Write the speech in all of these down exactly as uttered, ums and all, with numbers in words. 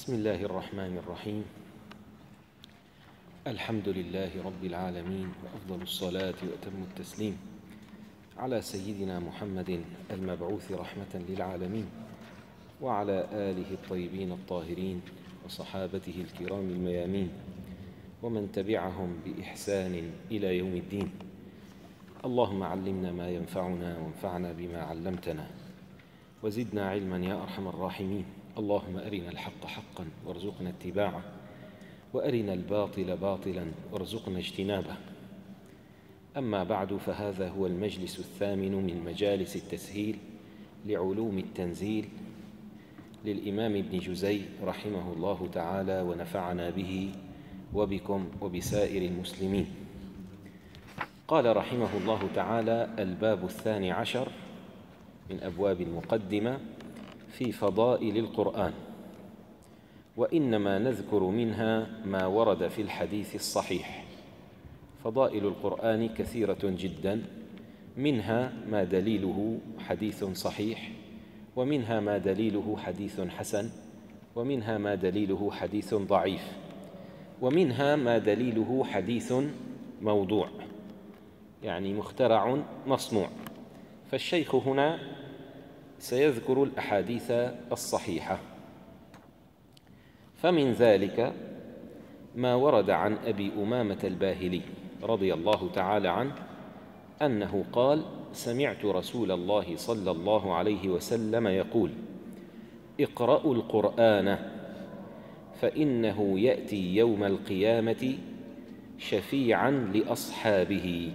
بسم الله الرحمن الرحيم. الحمد لله رب العالمين، وأفضل الصلاة وأتم التسليم على سيدنا محمد المبعوث رحمة للعالمين، وعلى آله الطيبين الطاهرين وصحابته الكرام الميامين، ومن تبعهم بإحسان إلى يوم الدين. اللهم علمنا ما ينفعنا وانفعنا بما علمتنا وزدنا علما يا أرحم الراحمين. اللهم أرنا الحق حقا وارزقنا اتباعه، وأرنا الباطل باطلا وارزقنا اجتنابه. أما بعد، فهذا هو المجلس الثامن من مجالس التسهيل لعلوم التنزيل للإمام ابن جزي رحمه الله تعالى، ونفعنا به وبكم وبسائر المسلمين. قال رحمه الله تعالى: الباب الثاني عشر من أبواب المقدمة في فضائل القرآن، وإنما نذكر منها ما ورد في الحديث الصحيح. فضائل القرآن كثيرة جدا، منها ما دليله حديث صحيح، ومنها ما دليله حديث حسن، ومنها ما دليله حديث ضعيف، ومنها ما دليله حديث موضوع، يعني مخترع مصنوع. فالشيخ هنا سيذكر الأحاديث الصحيحة، فمن ذلك ما ورد عن أبي أمامة الباهلي رضي الله تعالى عنه أنه قال: سمعت رسول الله صلى الله عليه وسلم يقول: اقرأوا القرآن فإنه يأتي يوم القيامة شفيعا لأصحابه.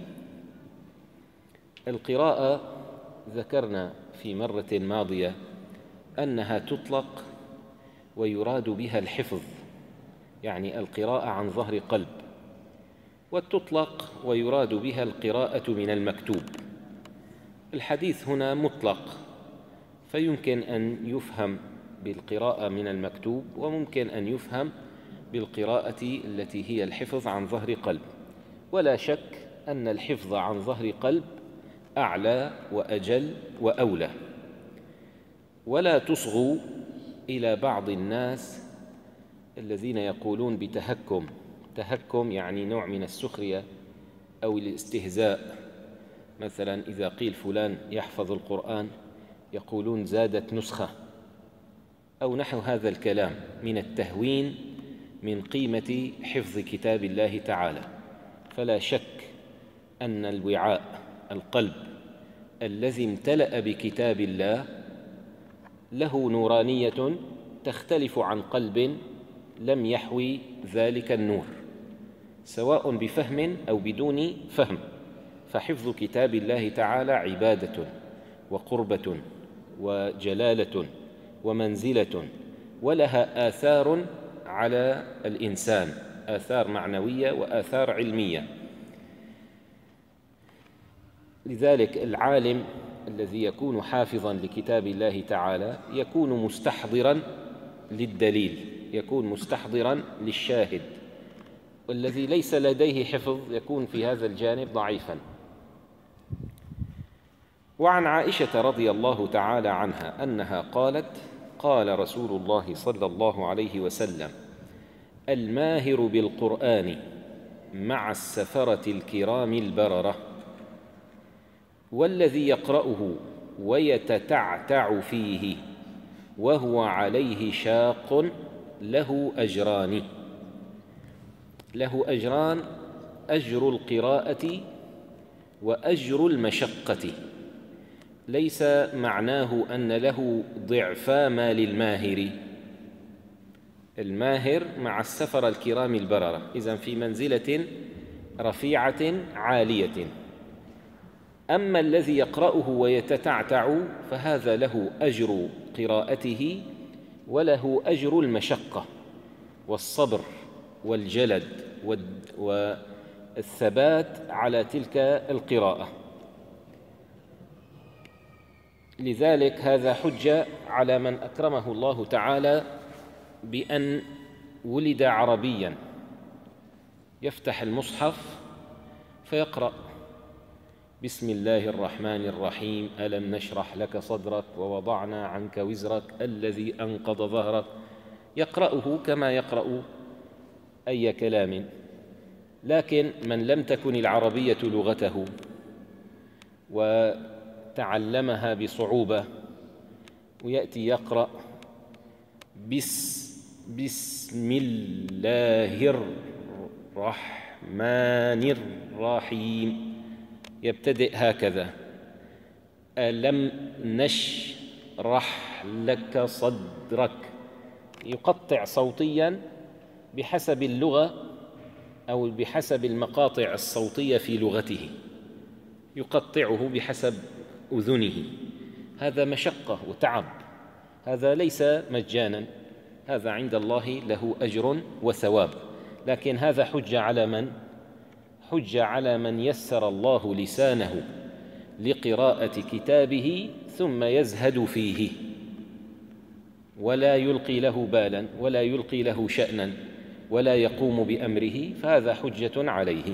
القراءة ذكرنا في مرة ماضية أنها تطلق ويراد بها الحفظ، يعني القراءة عن ظهر قلب، وتطلق ويراد بها القراءة من المكتوب. الحديث هنا مطلق، فيمكن أن يفهم بالقراءة من المكتوب، وممكن أن يفهم بالقراءة التي هي الحفظ عن ظهر قلب. ولا شك أن الحفظ عن ظهر قلب أعلى وأجل وأولى. ولا تصغوا إلى بعض الناس الذين يقولون بتهكم، تهكم يعني نوع من السخرية أو الاستهزاء. مثلا إذا قيل فلان يحفظ القرآن يقولون زادت نسخة، أو نحو هذا الكلام من التهوين من قيمة حفظ كتاب الله تعالى. فلا شك أن الوعاء، القلب الذي امتلأ بكتاب الله له نورانية تختلف عن قلب لم يحوي ذلك النور، سواء بفهم أو بدون فهم. فحفظ كتاب الله تعالى عبادة وقربة وجلالة ومنزلة، ولها آثار على الإنسان، آثار معنوية وآثار علمية. لذلك العالم الذي يكون حافظاً لكتاب الله تعالى يكون مستحضراً للدليل، يكون مستحضراً للشاهد، والذي ليس لديه حفظ يكون في هذا الجانب ضعيفاً. وعن عائشة رضي الله تعالى عنها أنها قالت: قال رسول الله صلى الله عليه وسلم: الماهر بالقرآن مع السفرة الكرام البررة، والذي يقرأه ويتتعتع فيه وهو عليه شاق له أجران. له أجران: أجر القراءة وأجر المشقة. ليس معناه أن له ضعفا ما للماهر. الماهر مع السفر الكرام البررة، إذن في منزلة رفيعة عالية. أما الذي يقرأه ويتتعتع فهذا له أجر قراءته وله أجر المشقة والصبر والجلد والثبات على تلك القراءة. لذلك هذا حجة على من أكرمه الله تعالى بأن ولد عربيا، يفتح المصحف فيقرأ: بسم الله الرحمن الرحيم، ألم نشرح لك صدرك ووضعنا عنك وزرك الذي أنقض ظهرك، يقرأه كما يقرأ أي كلام. لكن من لم تكن العربية لغته وتعلمها بصعوبة ويأتي يقرأ بس بسم الله الرحمن الرحيم، يبتدئ هكذا: ألم نشرح لك صدرك، يقطع صوتيا بحسب اللغة أو بحسب المقاطع الصوتية في لغته، يقطعه بحسب أذنه. هذا مشقة وتعب، هذا ليس مجانا، هذا عند الله له أجر وثواب. لكن هذا حجة على من؟ حجة على من يسر الله لسانه لقراءة كتابه ثم يزهد فيه ولا يلقي له بالا ولا يلقي له شأنا ولا يقوم بأمره، فهذا حجة عليه.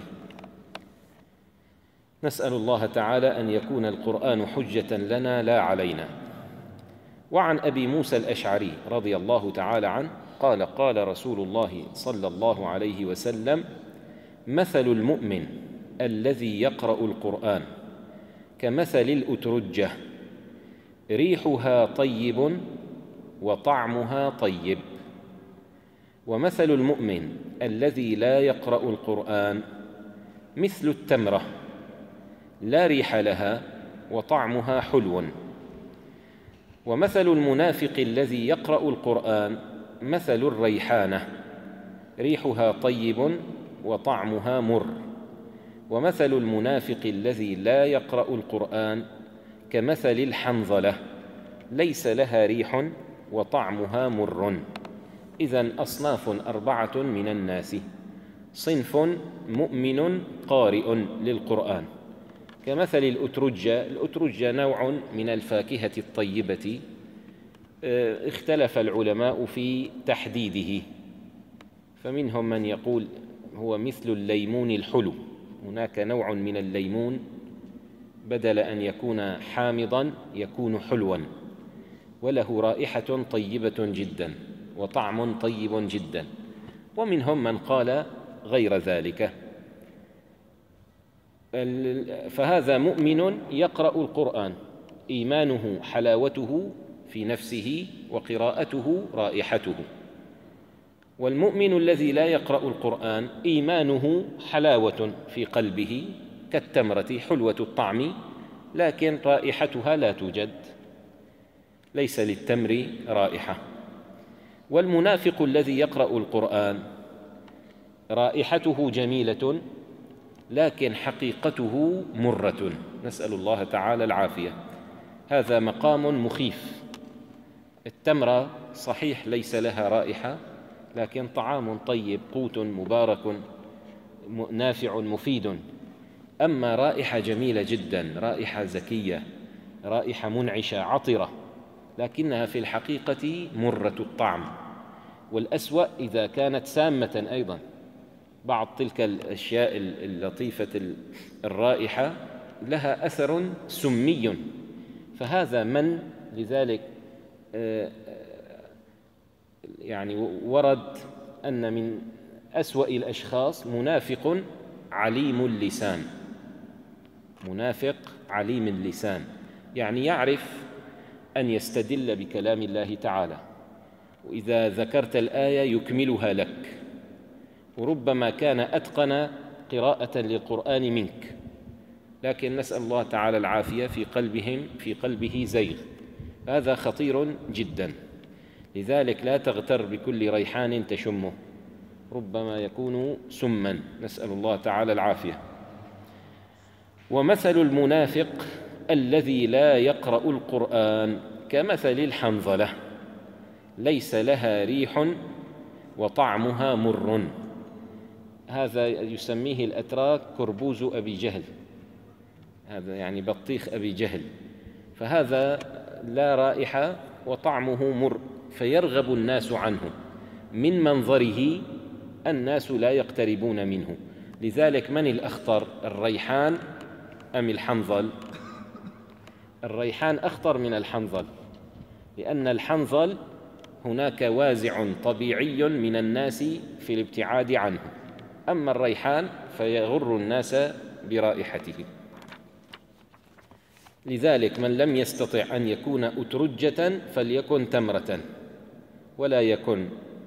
نسأل الله تعالى أن يكون القرآن حجة لنا لا علينا. وعن أبي موسى الأشعري رضي الله تعالى عنه قال: قال رسول الله صلى الله عليه وسلم: مثل المؤمن الذي يقرأ القرآن كمثل الأترجة، ريحها طيب وطعمها طيب. ومثل المؤمن الذي لا يقرأ القرآن مثل التمرة، لا ريح لها وطعمها حلو. ومثل المنافق الذي يقرأ القرآن مثل الريحانة، ريحها طيب وطعمها مر. ومثل المنافق الذي لا يقرأ القرآن كمثل الحنظلة، ليس لها ريح وطعمها مر. إذن أصناف أربعة من الناس: صنف مؤمن قارئ للقرآن كمثل الأترجة. الأترجة نوع من الفاكهة الطيبة، اختلف العلماء في تحديده، فمنهم من يقول هو مثل الليمون الحلو، هناك نوع من الليمون بدل أن يكون حامضا يكون حلوا وله رائحة طيبة جدا وطعم طيب جدا. ومنهم من قال غير ذلك. فهذا مؤمن يقرأ القرآن، إيمانه حلاوته في نفسه وقراءته رائحته. والمؤمن الذي لا يقرأ القرآن إيمانه حلاوة في قلبه كالتمرة، حلوة الطعم لكن رائحتها لا توجد، ليس للتمر رائحة. والمنافق الذي يقرأ القرآن رائحته جميلة لكن حقيقته مرة، نسأل الله تعالى العافية. هذا مقام مخيف. التمرة صحيح ليس لها رائحة، لكن طعام طيب، قوت مبارك نافع مفيد. أما رائحة جميلة جدا، رائحة زكية، رائحة منعشة عطرة، لكنها في الحقيقة مرة الطعم. والأسوأ إذا كانت سامة أيضا. بعض تلك الأشياء اللطيفة الرائحة لها أثر سمي، فهذا من لذلك يعني ورد أن من أسوأ الأشخاص منافق عليم اللسان. منافق عليم اللسان يعني يعرف أن يستدل بكلام الله تعالى، وإذا ذكرت الآية يكملها لك، وربما كان أتقن قراءة للقرآن منك، لكن نسأل الله تعالى العافية، في قلبهم في قلبه زيغ. هذا خطير جدا. لذلك لا تغتر بكل ريحان تشمه، ربما يكون سما، نسأل الله تعالى العافية. ومثل المنافق الذي لا يقرأ القرآن كمثل الحنظلة، ليس لها ريح وطعمها مر. هذا يسميه الأتراك كربوز أبي جهل، هذا يعني بطيخ أبي جهل. فهذا لا رائحة وطعمه مر، فيرغب الناس عنه، من منظره الناس لا يقتربون منه. لذلك من الأخطر، الريحان أم الحنظل؟ الريحان أخطر من الحنظل، لأن الحنظل هناك وازع طبيعي من الناس في الابتعاد عنه، أما الريحان فيغر الناس برائحته. لذلك من لم يستطع أن يكون أترجة فليكن تمرة، ولا يكن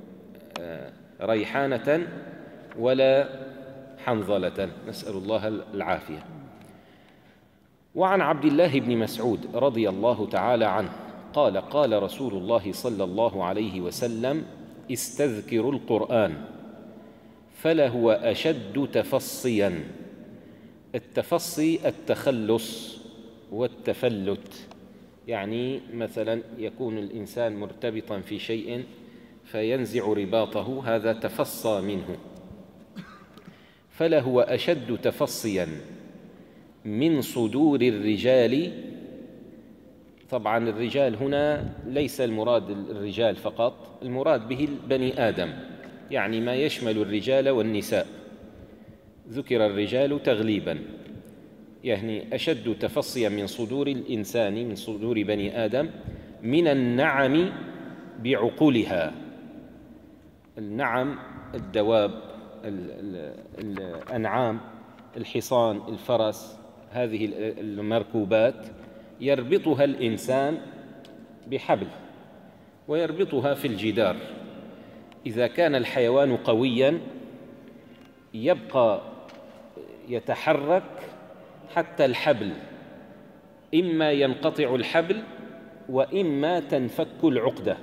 ريحانة ولا حنظلة، نسأل الله العافية. وعن عبد الله بن مسعود رضي الله تعالى عنه قال: قال رسول الله صلى الله عليه وسلم: استذكروا القرآن فلهو أشد تفصيا. التفصي التخلص والتفلت، يعني مثلا يكون الإنسان مرتبطا في شيء فينزع رباطه، هذا تفصى منه. فلهو أشد تفصيا من صدور الرجال. طبعا الرجال هنا ليس المراد الرجال فقط، المراد به البني آدم، يعني ما يشمل الرجال والنساء، ذكر الرجال تغليبا، يعني أشد تفصيا من صدور الإنسان، من صدور بني آدم، من النعم بعقولها. النعم الدواب، الأنعام، الحصان، الفرس، هذه المركوبات يربطها الإنسان بحبل ويربطها في الجدار. إذا كان الحيوان قويا يبقى يتحرك حتى الحبل إما ينقطع الحبل وإما تنفك العقدة.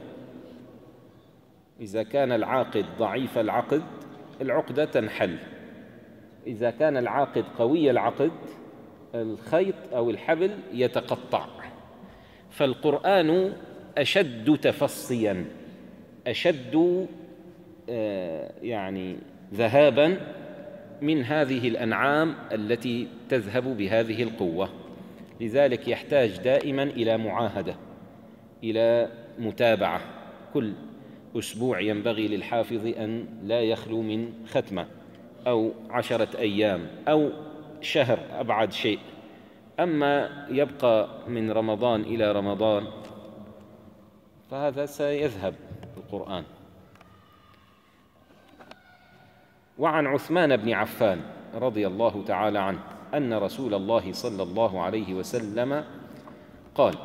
إذا كان العاقد ضعيف العقد العقدة تنحل، إذا كان العاقد قوي العقد الخيط أو الحبل يتقطع. فالقرآن أشد تفصيا، أشد يعني ذهابا من هذه الأنعام التي تذهب بهذه القوة. لذلك يحتاج دائما إلى معاهدة، إلى متابعة. كل أسبوع ينبغي للحافظ أن لا يخلو من ختمة، أو عشرة أيام، أو شهر أبعد شيء. أما يبقى من رمضان إلى رمضان فهذا سيذهب القرآن. وعن عثمان بن عفان رضي الله تعالى عنه أن رسول الله صلى الله عليه وسلم قال: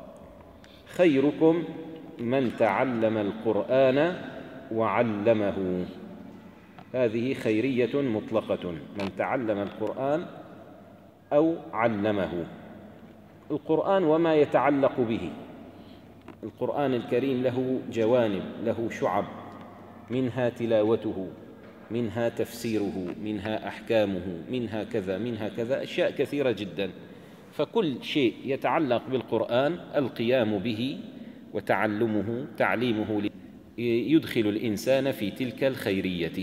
خيركم من تعلم القرآن وعلمه. هذه خيرية مطلقة، من تعلم القرآن أو علمه. القرآن وما يتعلق به، القرآن الكريم له جوانب، له شعب، منها تلاوته، منها تفسيره، منها أحكامه، منها كذا منها كذا، أشياء كثيرة جدا. فكل شيء يتعلق بالقرآن القيام به وتعلمه تعليمه يدخل الإنسان في تلك الخيرية.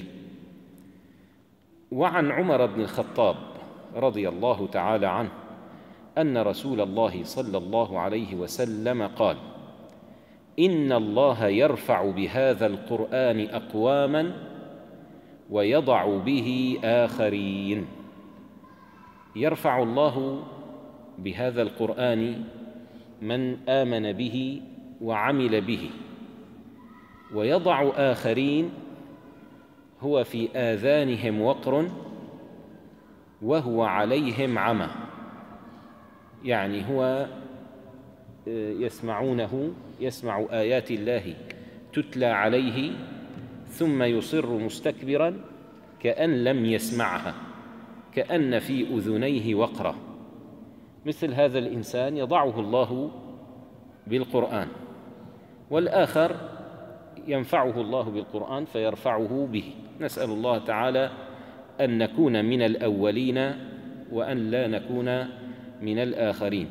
وعن عمر بن الخطاب رضي الله تعالى عنه أن رسول الله صلى الله عليه وسلم قال: إن الله يرفع بهذا القرآن أقواما ويضع به آخرين. يرفع الله بهذا القرآن من آمن به وعمل به، ويضع آخرين هو في آذانهم وقر وهو عليهم عمى، يعني هو يسمعونه، يسمع آيات الله تتلى عليه ثم يصر مستكبرا كأن لم يسمعها، كأن في أذنيه وقرة. مثل هذا الإنسان يضعه الله بالقرآن، والآخر ينفعه الله بالقرآن فيرفعه به. نسأل الله تعالى أن نكون من الأولين وأن لا نكون من الآخرين.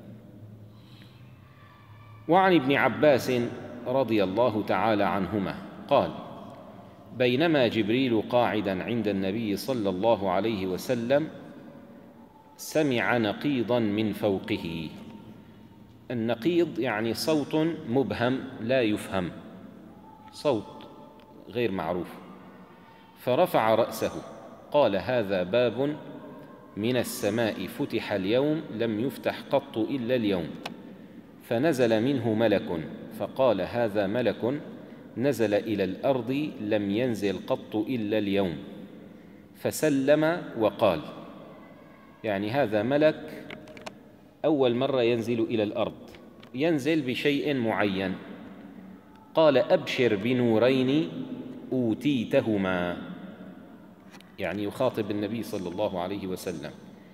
وعن ابن عباس رضي الله تعالى عنهما قال: بينما جبريل قاعدا عند النبي صلى الله عليه وسلم سمع نقيضا من فوقه. النقيض يعني صوت مبهم لا يفهم، صوت غير معروف. فرفع رأسه قال: هذا باب من السماء فتح اليوم لم يفتح قط إلا اليوم. فنزل منه ملك فقال: هذا ملك نزل إلى الأرض لم ينزل قط إلا اليوم، فسلم وقال، يعني هذا ملك أول مرة ينزل إلى الأرض، ينزل بشيء معين. قال: أبشر بنورين أوتيتهما، يعني يخاطب النبي صلى الله عليه وسلم،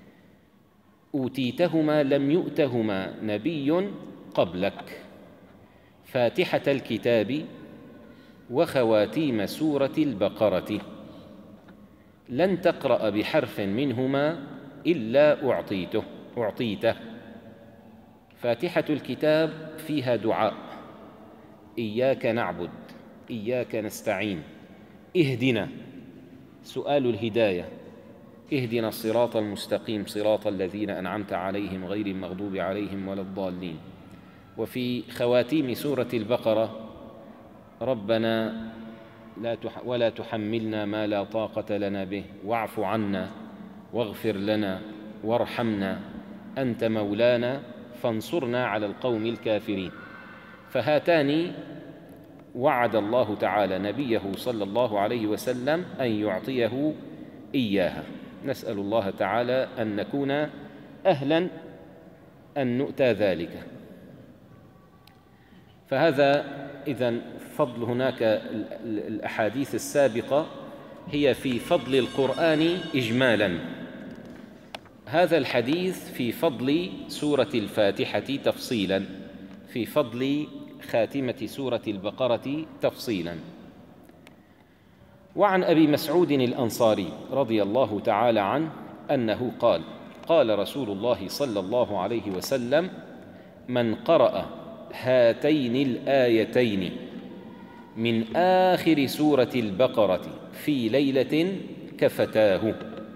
أوتيتهما لم يؤتهما نبي قبلك، فاتحة الكتاب وخواتيم سورة البقرة، لن تقرأ بحرف منهما إلا أعطيته أعطيته. فاتحة الكتاب فيها دعاء: إياك نعبد، إياك نستعين، اهدنا، سؤال الهداية، اهدنا الصراط المستقيم صراط الذين أنعمت عليهم غير المغضوب عليهم ولا الضالين. وفي خواتيم سورة البقرة: ربنا لا تح ولا تحملنا ما لا طاقة لنا به، واعف عنا واغفر لنا وارحمنا أنت مولانا فانصرنا على القوم الكافرين. فهاتان وعد الله تعالى نبيه صلى الله عليه وسلم أن يعطيه إياها. نسأل الله تعالى أن نكون أهلاً أن نؤتى ذلك. فهذا إذن فضل. هناك الأحاديث السابقة هي في فضل القرآن إجمالاً، هذا الحديث في فضل سورة الفاتحة تفصيلاً، في فضل خاتمة سورة البقرة تفصيلاً. وعن أبي مسعود الأنصاري رضي الله تعالى عنه أنه قال: قال رسول الله صلى الله عليه وسلم: من قرأ هاتين الآيتين من آخر سورة البقرة في ليلة كفتاه.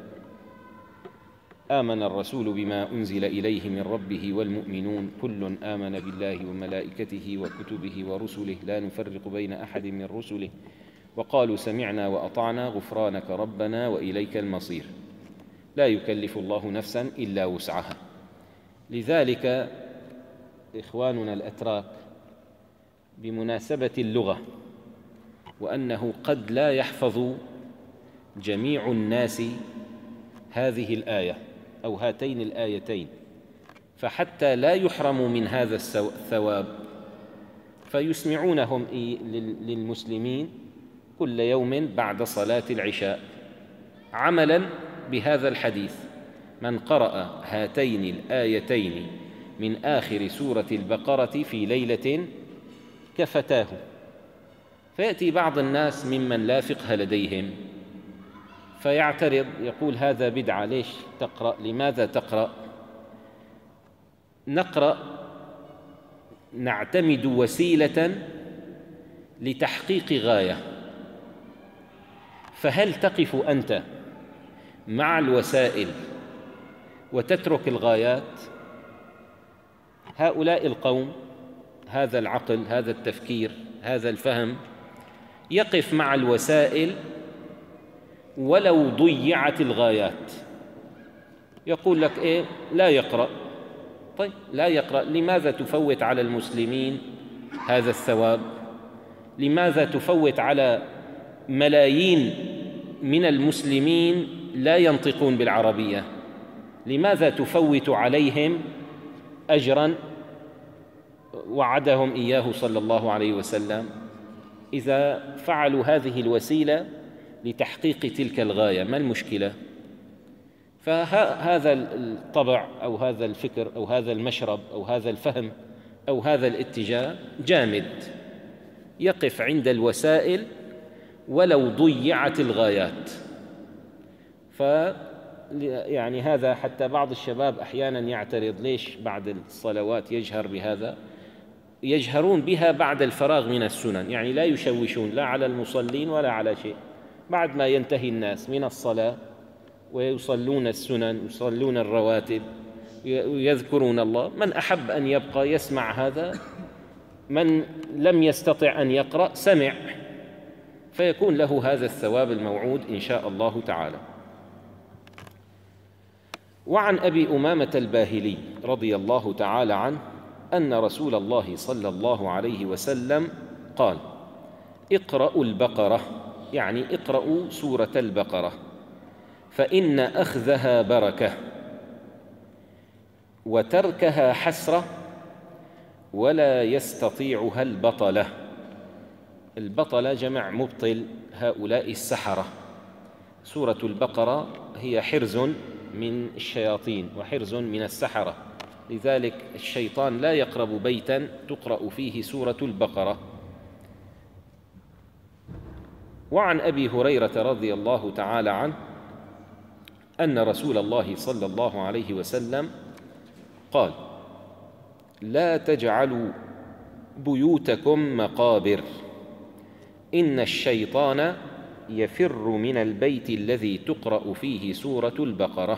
آمن الرسول بما أنزل إليه من ربه والمؤمنون كل آمن بالله وملائكته وكتبه ورسله لا نفرق بين أحد من رسله وقالوا سمعنا وأطعنا غفرانك ربنا وإليك المصير. لا يكلف الله نفسا إلا وسعها. لذلك إخواننا الأتراك بمناسبة اللغة، وأنه قد لا يحفظ جميع الناس هذه الآية أو هاتين الآيتين، فحتى لا يحرموا من هذا الثواب فيسمعونهم للمسلمين كل يوم بعد صلاة العشاء عملاً بهذا الحديث: من قرأ هاتين الآيتين من آخر سورة البقرة في ليلة كفتاه. فيأتي بعض الناس ممن لا فقه لديهم فيعترض، يقول: هذا بدعة، ليش تقرأ؟ لماذا تقرأ؟ نقرأ نعتمد وسيلة لتحقيق غاية، فهل تقف أنت مع الوسائل وتترك الغايات؟ هؤلاء القوم، هذا العقل، هذا التفكير، هذا الفهم يقف مع الوسائل ولو ضيعت الغايات. يقول لك إيه؟ لا يقرأ. طيب لا يقرأ، لماذا تفوت على المسلمين هذا الثواب؟ لماذا تفوت على ملايين من المسلمين لا ينطقون بالعربية؟ لماذا تفوت عليهم أجراً وعدهم إياه صلى الله عليه وسلم إذا فعلوا هذه الوسيلة لتحقيق تلك الغاية؟ ما المشكلة؟ فهذا الطبع أو هذا الفكر أو هذا المشرب أو هذا الفهم أو هذا الاتجاه جامد، يقف عند الوسائل ولو ضيعت الغايات. ف يعني هذا حتى بعض الشباب أحيانا يعترض: ليش بعد الصلوات يجهر بهذا؟ يجهرون بها بعد الفراغ من السنن، يعني لا يشوشون لا على المصلين ولا على شيء. بعد ما ينتهي الناس من الصلاة ويصلون السنن، يصلون الرواتب، ويذكرون الله، من أحب أن يبقى يسمع هذا، من لم يستطع أن يقرأ سمع، فيكون له هذا الثواب الموعود إن شاء الله تعالى. وعن أبي أمامة الباهلي رضي الله تعالى عنه أن رسول الله صلى الله عليه وسلم قال: اقرأوا البقرة، يعني اقرأوا سورة البقرة، فإن أخذها بركة وتركها حسرة ولا يستطيعها البطلة. البطلة جمع مبطل، هؤلاء السحرة. سورة البقرة هي حرز من الشياطين وحرز من السحرة، لذلك الشيطان لا يقرب بيتا تقرأ فيه سورة البقرة. وعن أبي هريرة رضي الله تعالى عنه أن رسول الله صلى الله عليه وسلم قال: لا تجعلوا بيوتكم مقابر، إن الشيطان يفر من البيت الذي تقرأ فيه سورة البقرة.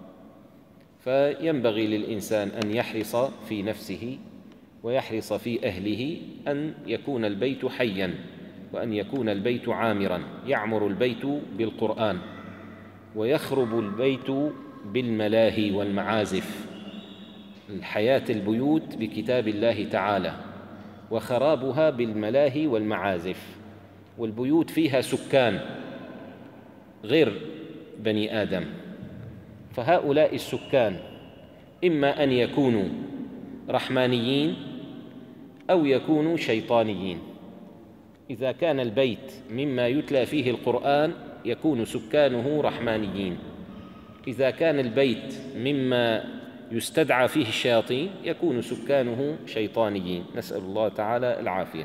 فينبغي للإنسان أن يحرص في نفسه ويحرص في أهله أن يكون البيت حياً، وأن يكون البيت عامراً، يعمر البيت بالقرآن ويخرب البيت بالملاهي والمعازف. الحياة البيوت بكتاب الله تعالى وخرابها بالملاهي والمعازف، والبيوت فيها سكان غير بني آدم، فهؤلاء السكان إما أن يكونوا رحمانيين أو يكونوا شيطانيين. إذا كان البيت مما يتلى فيه القرآن يكون سكانه رحمانيين، إذا كان البيت مما يستدعى فيه الشياطين يكون سكانه شيطانيين، نسأل الله تعالى العافية.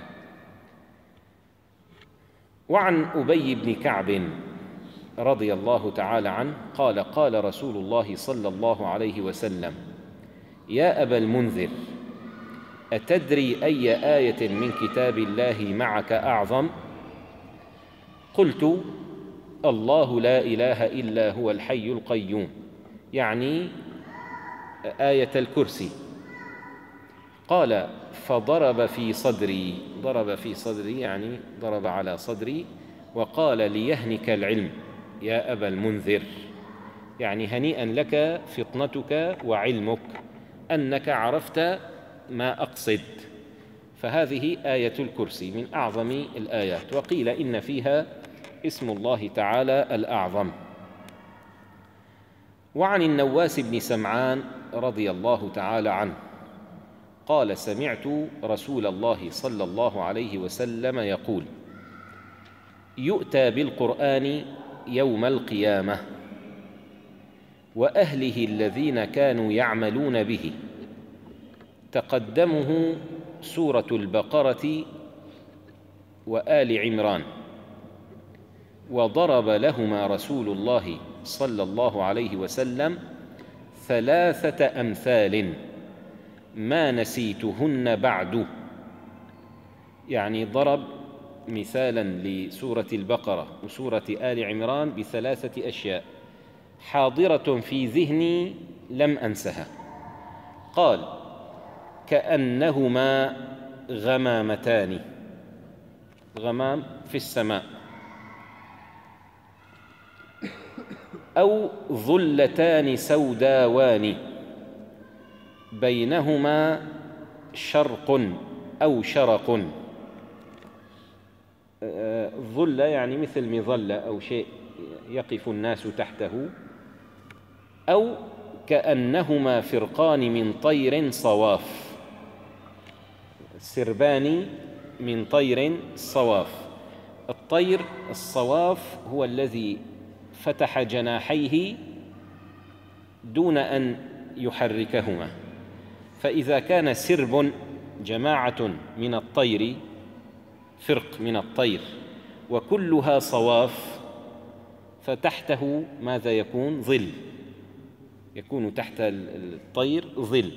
وعن أبي بن كعب رضي الله تعالى عنه قال: قال رسول الله صلى الله عليه وسلم: يا أبا المنذر، أتدري أي آية من كتاب الله معك أعظم؟ قلت: الله لا إله إلا هو الحي القيوم، يعني آية الكرسي. قال: فضرب في صدري، ضرب في صدري يعني ضرب على صدري، وقال: ليهنك العلم يا أبا المنذر، يعني هنيئا لك فطنتك وعلمك أنك عرفت ما أقصد. فهذه آية الكرسي من أعظم الآيات، وقيل إن فيها اسم الله تعالى الأعظم. وعن النواس بن سمعان رضي الله تعالى عنه قال: سمعت رسول الله صلى الله عليه وسلم يقول: يؤتى بالقرآن يوم القيامة وأهله الذين كانوا يعملون به، تقدمه سورة البقرة وآل عمران، وضرب لهما رسول الله صلى الله عليه وسلم ثلاثة أمثال ما نسيتهن بعد، يعني ضرب مثالا لسورة البقرة وسورة آل عمران بثلاثة أشياء حاضرة في ذهني لم أنسها. قال: كأنهما غمامتان، غمام في السماء، أو ظلتان سوداوان بينهما شرق أو شرق. ظلة يعني مثل مظلة أو شيء يقف الناس تحته، أو كأنهما فرقان من طير صواف، سربان من طير صواف. الطير الصواف هو الذي فتح جناحيه دون أن يحركهما، فإذا كان سرب جماعة من الطير، فرق من الطير، وكلها صواف، فتحته ماذا يكون؟ ظل، يكون تحت الطير ظل،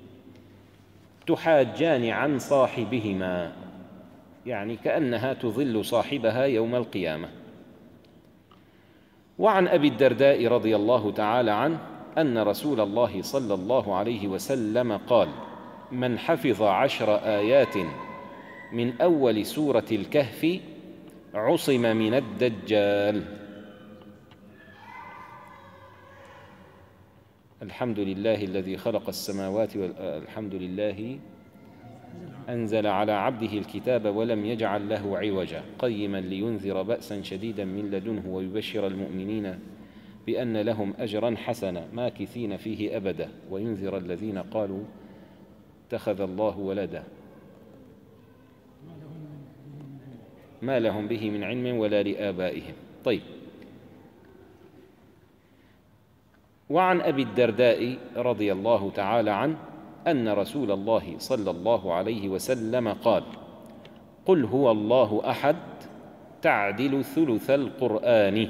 تحاجان عن صاحبهما، يعني كأنها تظل صاحبها يوم القيامة. وعن أبي الدرداء رضي الله تعالى عنه أن رسول الله صلى الله عليه وسلم قال: من حفظ عشر آيات من أول سورة الكهف عصم من الدجال. الحمد لله الذي خلق السماوات والأرض، الحمد لله أنزل على عبده الكتاب ولم يجعل له عوجا قيما لينذر بأسا شديدا من لدنه ويبشر المؤمنين بأن لهم أجرا حسنا ماكثين فيه أبدا وينذر الذين قالوا اتخذ الله ولدا ما لهم به من علم ولا لآبائهم. طيب. وعن أبي الدرداء رضي الله تعالى عنه أن رسول الله صلى الله عليه وسلم قال: قل هو الله أحد تعدل ثلث القرآن.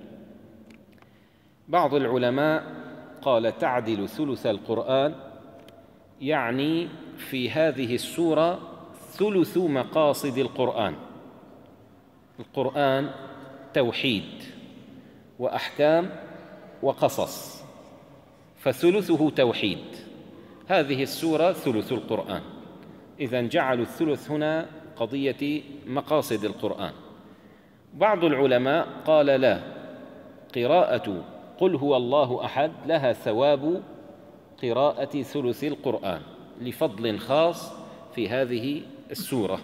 بعض العلماء قال تعدل ثلث القرآن يعني في هذه السورة ثلث مقاصد القرآن. القرآن توحيد وأحكام وقصص، فثلثه توحيد. هذه السورة ثلث القرآن، إذن جعلوا الثلث هنا قضية مقاصد القرآن. بعض العلماء قال لا، قراءة قل هو الله أحد لها ثواب قراءة ثلث القرآن لفضل خاص في هذه السورة،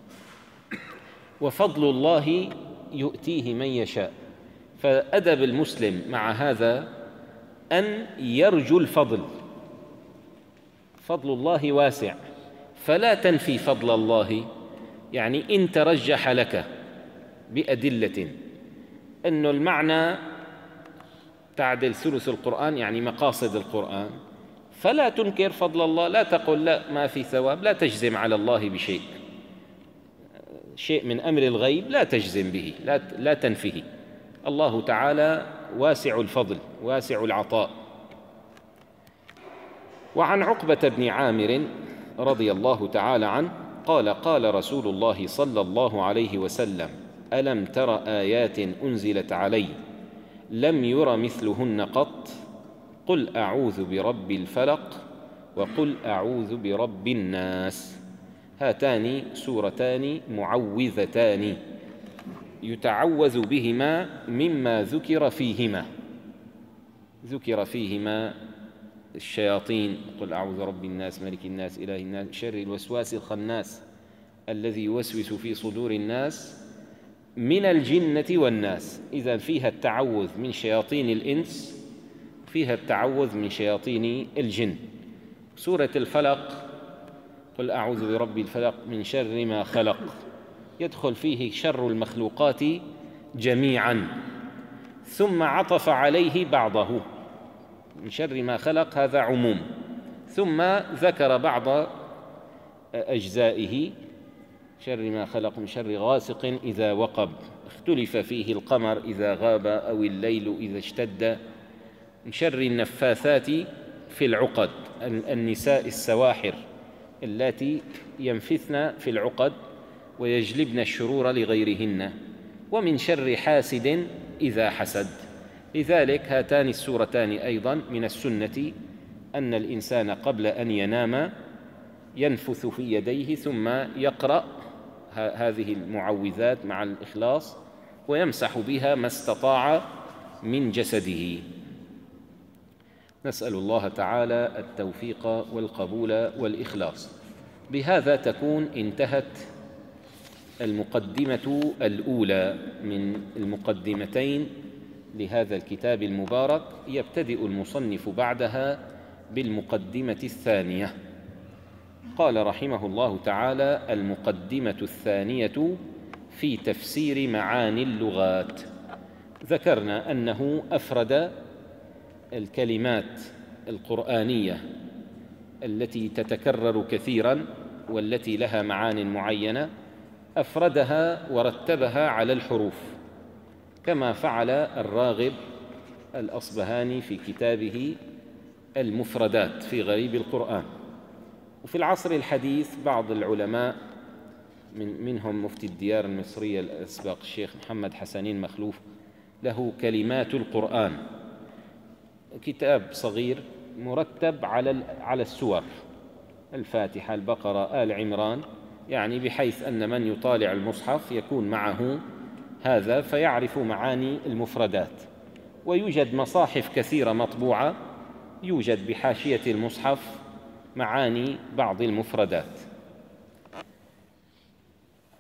وفضل الله يؤتيه من يشاء. فأدب المسلم مع هذا أن يرجو الفضل. فضل الله واسع، فلا تنفي فضل الله. يعني إن ترجح لك بأدلة أن المعنى تعدل ثلث القرآن يعني مقاصد القرآن، فلا تنكر فضل الله. لا تقل لا ما في ثواب، لا تجزم على الله بشيء. شيء من أمر الغيب لا تجزم به، لا لا تنفيه. الله تعالى واسع الفضل واسع العطاء. وعن عقبة بن عامر رضي الله تعالى عنه قال: قال رسول الله صلى الله عليه وسلم: ألم تر آيات أنزلت علي لم ير مثلهن قط، قل أعوذ برب الفلق وقل أعوذ برب الناس. هاتان سورتان معوذتان يتعوذ بهما مما ذكر فيهما. ذكر فيهما الشياطين، قل أعوذ برب الناس ملك الناس إله الناس شر الوسواس الخناس الذي يوسوس في صدور الناس من الجنة والناس. إذا فيها التعوذ من شياطين الإنس، فيها التعوذ من شياطين الجن. سورة الفلق قل أعوذ برب الفلق من شر ما خلق، يدخل فيه شر المخلوقات جميعا، ثم عطف عليه بعضه. من شر ما خلق هذا عموم، ثم ذكر بعض أجزائه: شر ما خلق من شر غاسق إذا وقب، اختلف فيه القمر إذا غاب أو الليل إذا اشتد، من شر النفاثات في العقد، النساء السواحر اللاتي ينفثن في العقد ويجلبن الشرور لغيرهن، ومن شر حاسد إذا حسد. لذلك هاتان السورتان أيضا من السنة أن الإنسان قبل أن ينام ينفث في يديه ثم يقرأ هذه المعوذات مع الإخلاص ويمسح بها ما استطاع من جسده. نسأل الله تعالى التوفيق والقبول والإخلاص. بهذا تكون انتهت المقدمة الأولى من المقدمتين لهذا الكتاب المبارك. يبتدئ المصنف بعدها بالمقدمة الثانية. قال رحمه الله تعالى: المقدمة الثانية في تفسير معاني اللغات. ذكرنا أنه أفرد الكلمات القرآنية التي تتكرر كثيرا والتي لها معان معينة، أفردها ورتبها على الحروف، كما فعل الراغب الأصبهاني في كتابه المفردات في غريب القرآن. وفي العصر الحديث بعض العلماء من منهم مفتي الديار المصرية الأسبق الشيخ محمد حسنين مخلوف له كلمات القرآن، كتاب صغير مرتب على على السور: الفاتحة، البقرة، آل عمران، يعني بحيث أن من يطالع المصحف يكون معه هذا فيعرف معاني المفردات. ويوجد مصاحف كثيرة مطبوعة يوجد بحاشية المصحف معاني بعض المفردات.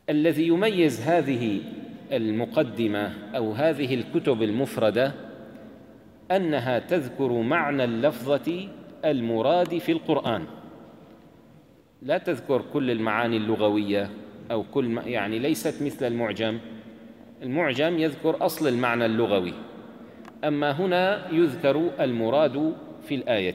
الذي يميز هذه المقدمة أو هذه الكتب المفردة أنها تذكر معنى اللفظة المراد في القرآن، لا تذكر كل المعاني اللغوية أو كل يعني ليست مثل المعجم. المعجم يذكر أصل المعنى اللغوي، أما هنا يذكر المراد في الآية.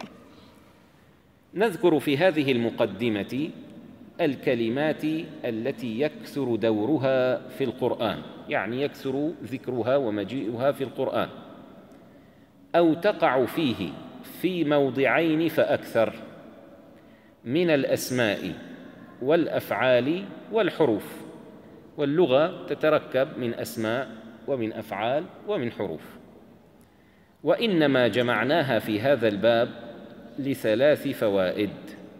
نذكر في هذه المقدمة الكلمات التي يكثر دورها في القرآن، يعني يكثر ذكرها ومجيئها في القرآن، أو تقع فيه في موضعين فأكثر من الأسماء والأفعال والحروف. واللغة تتركب من أسماء ومن أفعال ومن حروف، وإنما جمعناها في هذا الباب لثلاث فوائد: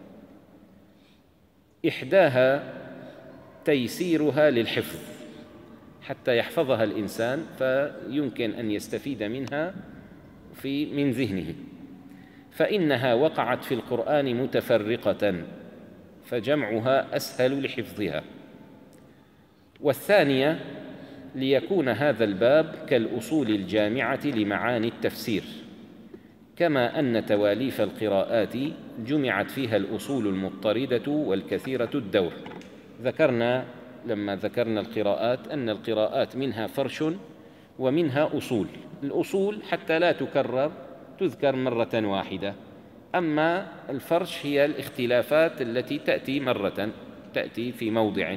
إحداها تيسيرها للحفظ حتى يحفظها الإنسان فيمكن أن يستفيد منها في من ذهنه، فإنها وقعت في القرآن متفرقة فجمعها أسهل لحفظها. والثانية ليكون هذا الباب كالأصول الجامعة لمعاني التفسير، كما أن تواليف القراءات جمعت فيها الأصول المضطردة والكثيرة الدور. ذكرنا لما ذكرنا القراءات أن القراءات منها فرش ومنها أصول. الأصول حتى لا تكرر تذكر مرة واحدة، أما الفرش هي الاختلافات التي تأتي مرة تأتي في موضع.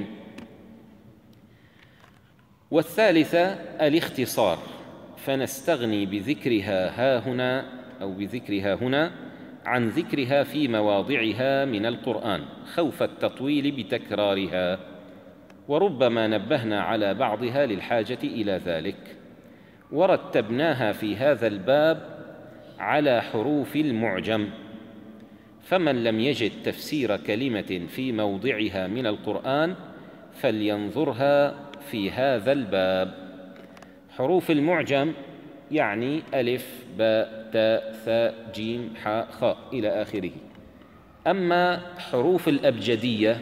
والثالثة الاختصار، فنستغني بذكرها ها هنا أو بذكرها هنا عن ذكرها في مواضعها من القرآن خوف التطويل بتكرارها، وربما نبهنا على بعضها للحاجة إلى ذلك. ورتبناها في هذا الباب على حروف المعجم، فمن لم يجد تفسير كلمة في موضعها من القرآن فلينظرها في هذا الباب. حروف المعجم يعني ألف باء تاء ثاء جيم حاء خاء إلى آخره. أما حروف الأبجدية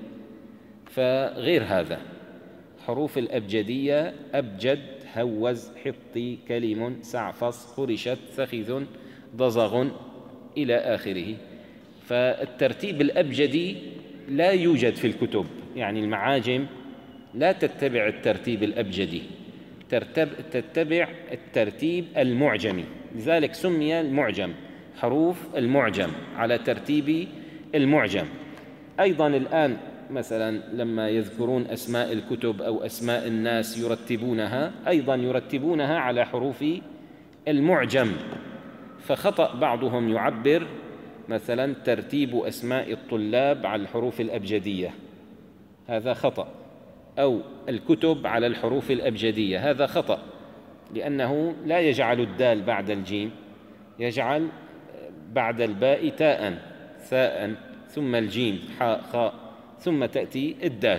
فغير هذا. حروف الأبجدية أبجد هوز حطي كلم سعفص خرشت ثخذ ضزغ إلى آخره. فالترتيب الأبجدي لا يوجد في الكتب، يعني المعاجم لا تتبع الترتيب الأبجدي، تتبع الترتيب المعجمي، لذلك سمي المعجم حروف المعجم على ترتيب المعجم. أيضا الآن مثلا لما يذكرون أسماء الكتب أو أسماء الناس يرتبونها، أيضا يرتبونها على حروف المعجم. فخطأ بعضهم يعبر مثلا ترتيب أسماء الطلاب على الحروف الأبجدية، هذا خطأ، أو الكتب على الحروف الأبجدية، هذا خطأ، لأنه لا يجعل الدال بعد الجيم، يجعل بعد الباء تاء ثاء ثم الجيم حاء خاء ثم تأتي الدال.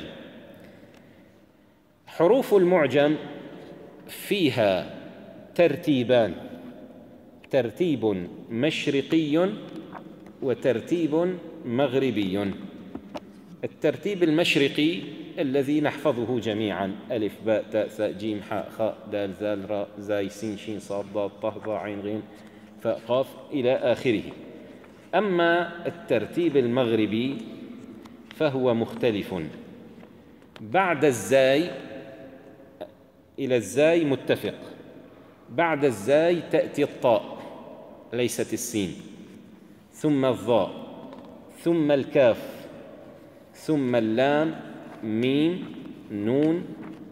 حروف المعجم فيها ترتيبان: ترتيب مشرقي وترتيب مغربي. الترتيب المشرقي الذي نحفظه جميعا ألف باء تاء ثاء جيم حاء خاء دال ذال راء زاي سين شين صاد ضاد طه ظاء عين غين فاء قاف إلى آخره. أما الترتيب المغربي فهو مختلف. بعد الزاي إلى الزاي متفق، بعد الزاي تأتي الطاء ليست السين، ثم الظاء، ثم الكاف، ثم اللام ميم نون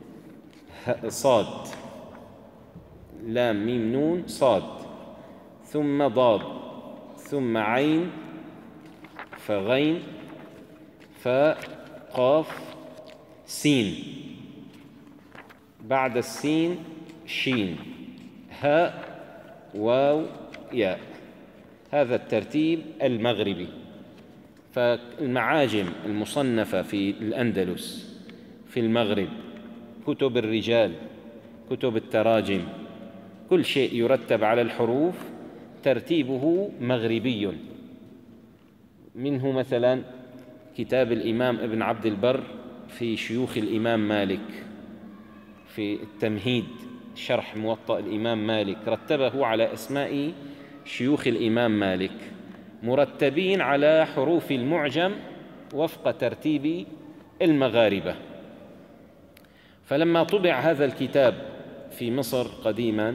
صاد، لام ميم نون صاد، ثم ضاد، ثم عين فغين فاء قاف سين، بعد السين شين هاء واو ياء. هذا الترتيب المغربي. فالمعاجم المصنفة في الأندلس في المغرب، كتب الرجال، كتب التراجم، كل شيء يرتب على الحروف ترتيبه مغربي. منه مثلا كتاب الإمام ابن عبد البر في شيوخ الإمام مالك، في التمهيد شرح موطأ الإمام مالك، رتبه على أسماء شيوخ الإمام مالك مرتبين على حروف المعجم وفق ترتيب المغاربة. فلما طبع هذا الكتاب في مصر قديما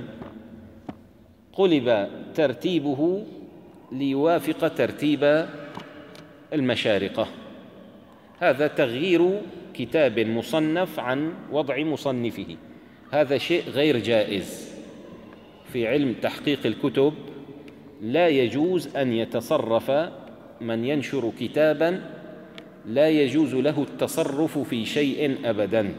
قلب ترتيبه ليوافق ترتيب المشارقة. هذا تغيير كتاب مصنف عن وضع مصنفه، هذا شيء غير جائز في علم تحقيق الكتب. لا يجوز أن يتصرف من ينشر كتابا، لا يجوز له التصرف في شيء أبدا،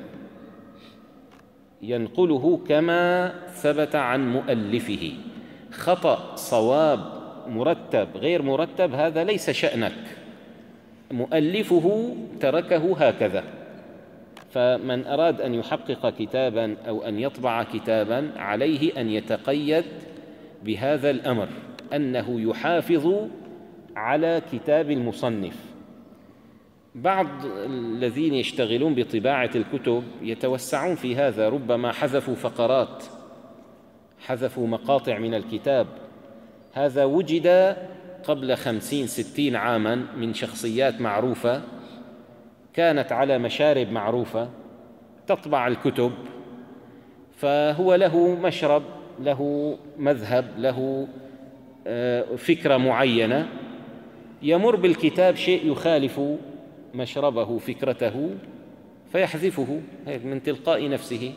ينقله كما ثبت عن مؤلفه. خطأ، صواب، مرتب، غير مرتب، هذا ليس شأنك، مؤلفه تركه هكذا. فمن أراد أن يحقق كتابا أو أن يطبع كتابا عليه أن يتقيد بهذا الأمر، أنه يحافظ على كتاب المصنف. بعض الذين يشتغلون بطباعة الكتب يتوسعون في هذا، ربما حذفوا فقرات، حذفوا مقاطع من الكتاب. هذا وجد قبل خمسين ستين عاما من شخصيات معروفة كانت على مشارب معروفة تطبع الكتب، فهو له مشرب، له مذهب، له فكرة معينة، يمر بالكتاب شيء يخالف مشربه، فكرته، فيحذفه من تلقاء نفسه.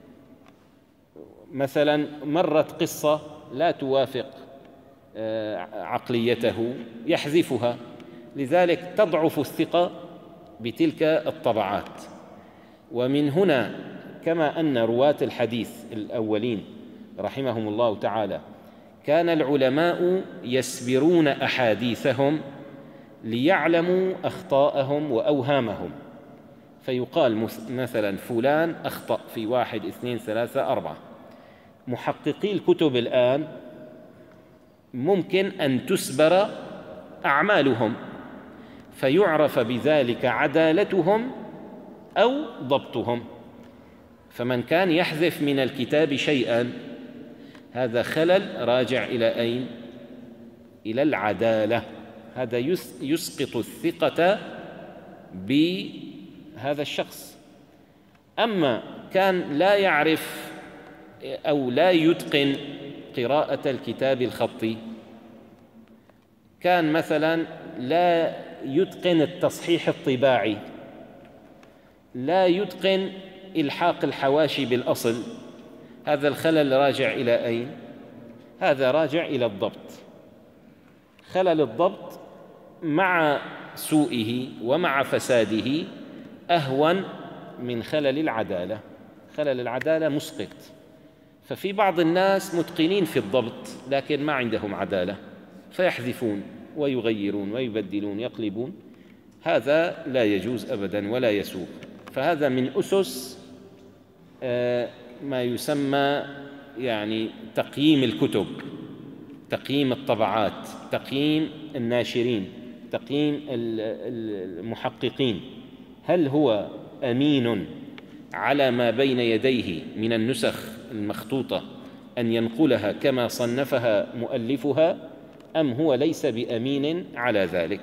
مثلا مرت قصة لا توافق عقليته يحذفها، لذلك تضعف الثقة بتلك الطبعات. ومن هنا كما أن رواة الحديث الأولين رحمهم الله تعالى كان العلماء يسبرون أحاديثهم ليعلموا أخطاءهم وأوهامهم، فيقال مثلا فلان أخطأ في واحد اثنين ثلاثة أربعة. محققي الكتب الآن ممكن أن تسبر أعمالهم فيعرف بذلك عدالتهم أو ضبطهم. فمن كان يحذف من الكتاب شيئا هذا خلل راجع إلى أين؟ إلى العدالة. هذا يسقط الثقة بهذا الشخص. أما كان لا يعرف أو لا يتقن قراءة الكتاب الخطي، كان مثلا لا يتقن التصحيح الطباعي، لا يتقن إلحاق الحواشي بالأصل، هذا الخلل راجع إلى أين؟ هذا راجع إلى الضبط. خلل الضبط مع سوءه ومع فساده أهون من خلل العدالة. خلل العدالة مسقط. ففي بعض الناس متقنين في الضبط لكن ما عندهم عدالة، فيحذفون ويغيرون ويبدلون يقلبون، هذا لا يجوز أبدا ولا يسوق. فهذا من أسس ما يسمى يعني تقييم الكتب، تقييم الطبعات، تقييم الناشرين، تقييم المحققين. هل هو أمين على ما بين يديه من النسخ المخطوطة أن ينقلها كما صنفها مؤلفها، أم هو ليس بأمين على ذلك؟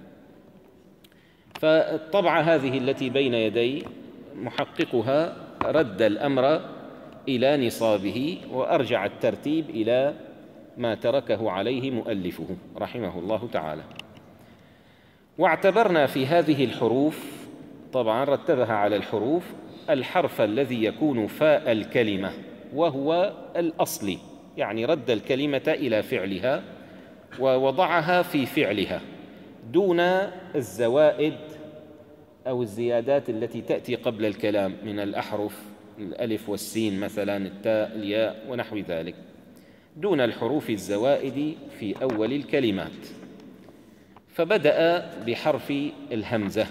فالطبعة هذه التي بين يدي محققها رد الأمر إلى نصابه وأرجع الترتيب إلى ما تركه عليه مؤلفه رحمه الله تعالى. واعتبرنا في هذه الحروف، طبعا رتبها على الحروف، الحرف الذي يكون فاء الكلمة وهو الأصلي، يعني رد الكلمة إلى فعلها ووضعها في فعلها دون الزوائد أو الزيادات التي تأتي قبل الكلام من الأحرف، الألف والسين مثلا، التاء، الياء ونحو ذلك، دون الحروف الزوائد في أول الكلمات. فبدأ بحرف الهمزة.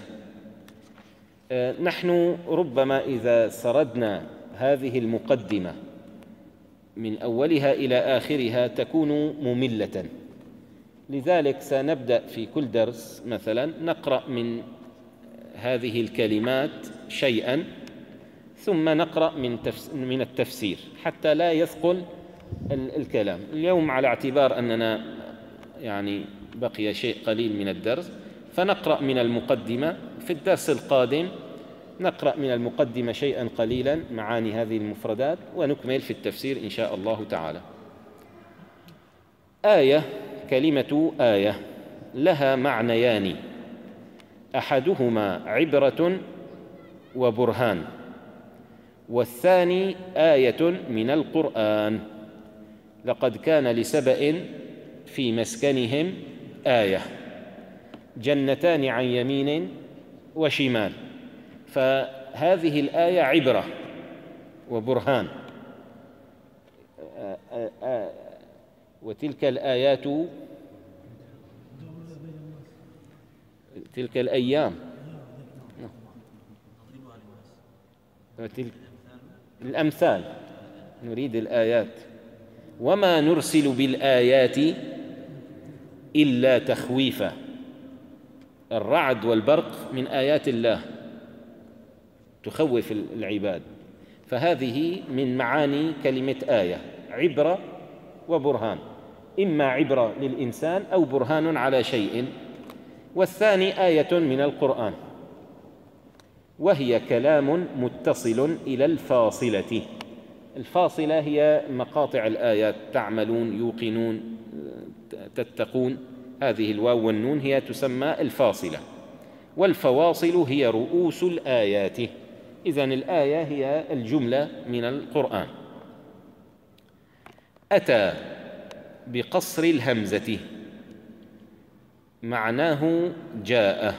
نحن ربما إذا سردنا هذه المقدمة من أولها إلى آخرها تكون مملة، لذلك سنبدأ في كل درس مثلا نقرأ من هذه الكلمات شيئا ثم نقرأ من من التفسير حتى لا يثقل الكلام. اليوم على اعتبار أننا يعني بقي شيء قليل من الدرس، فنقرأ من المقدمة. في الدرس القادم نقرأ من المقدمة شيئا قليلا معاني هذه المفردات، ونكمل في التفسير إن شاء الله تعالى. آية، كلمة آية لها معنيان، أحدهما عبرة وبرهان، والثاني آية من القرآن. لقد كان لسبأ في مسكنهم آية، جنتان عن يمين وشمال. فهذه الآية عبرة وبرهان، وتلك الآيات تلك الأيام وتلك الأمثال، نريد الآيات. وما نرسل بالآيات إلا تخويفا. الرعد والبرق من آيات الله تخوف العباد، فهذه من معاني كلمة آية، عبرة وبرهان، إما عبرة للإنسان أو برهان على شيء. والثاني آية من القرآن، وهي كلام متصل إلى الفاصلة. الفاصلة هي مقاطع الآيات، تعملون، يوقنون، تتقون، هذه الواو والنون هي تسمى الفاصلة. والفواصل هي رؤوس الآيات. إذن الآية هي الجملة من القرآن. أتى بقصر الهمزة معناه جاء،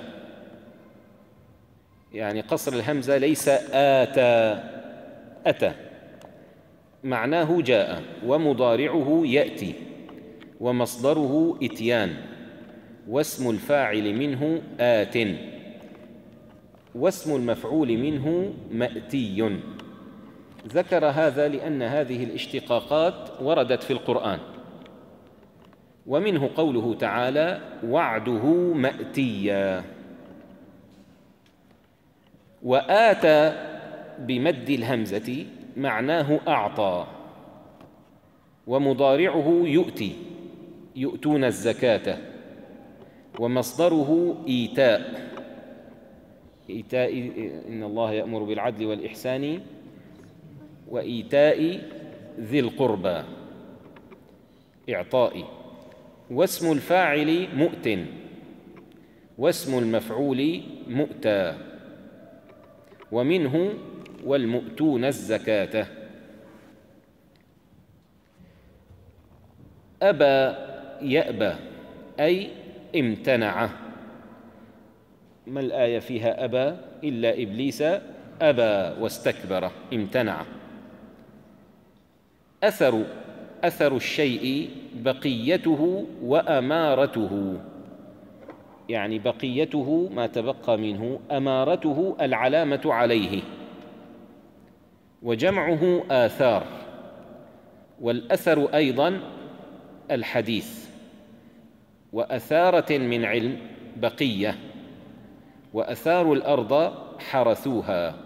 يعني قصر الهمزة ليس آتى، أتى معناه جاء، ومضارعه يأتي، ومصدره إتيان، واسم الفاعل منه آت، واسم المفعول منه مأتي. ذكر هذا لأن هذه الاشتقاقات وردت في القرآن، ومنه قوله تعالى: وعده مأتيا. وآتى بمد الهمزة معناه أعطى، ومضارعه يؤتي، يؤتون الزكاة، ومصدره إيتاء، إيتاء إن الله يأمر بالعدل والإحسان وإيتاء ذي القربى، إعطاء. واسم الفاعل مؤت، واسم المفعول مؤتى، ومنه والمؤتون الزكاة. أبى يأبى أي امتنع. ما الآية فيها أبى؟ إلا إبليس أبى واستكبر، امتنع. أثر، أثر الشيء بقيته وأمارته، يعني بقيته ما تبقى منه، أمارته العلامة عليه. وجمعه آثار، والأثر أيضا الحديث. وأثارة من علم بقية، وأثاروا الأرض حرثوها.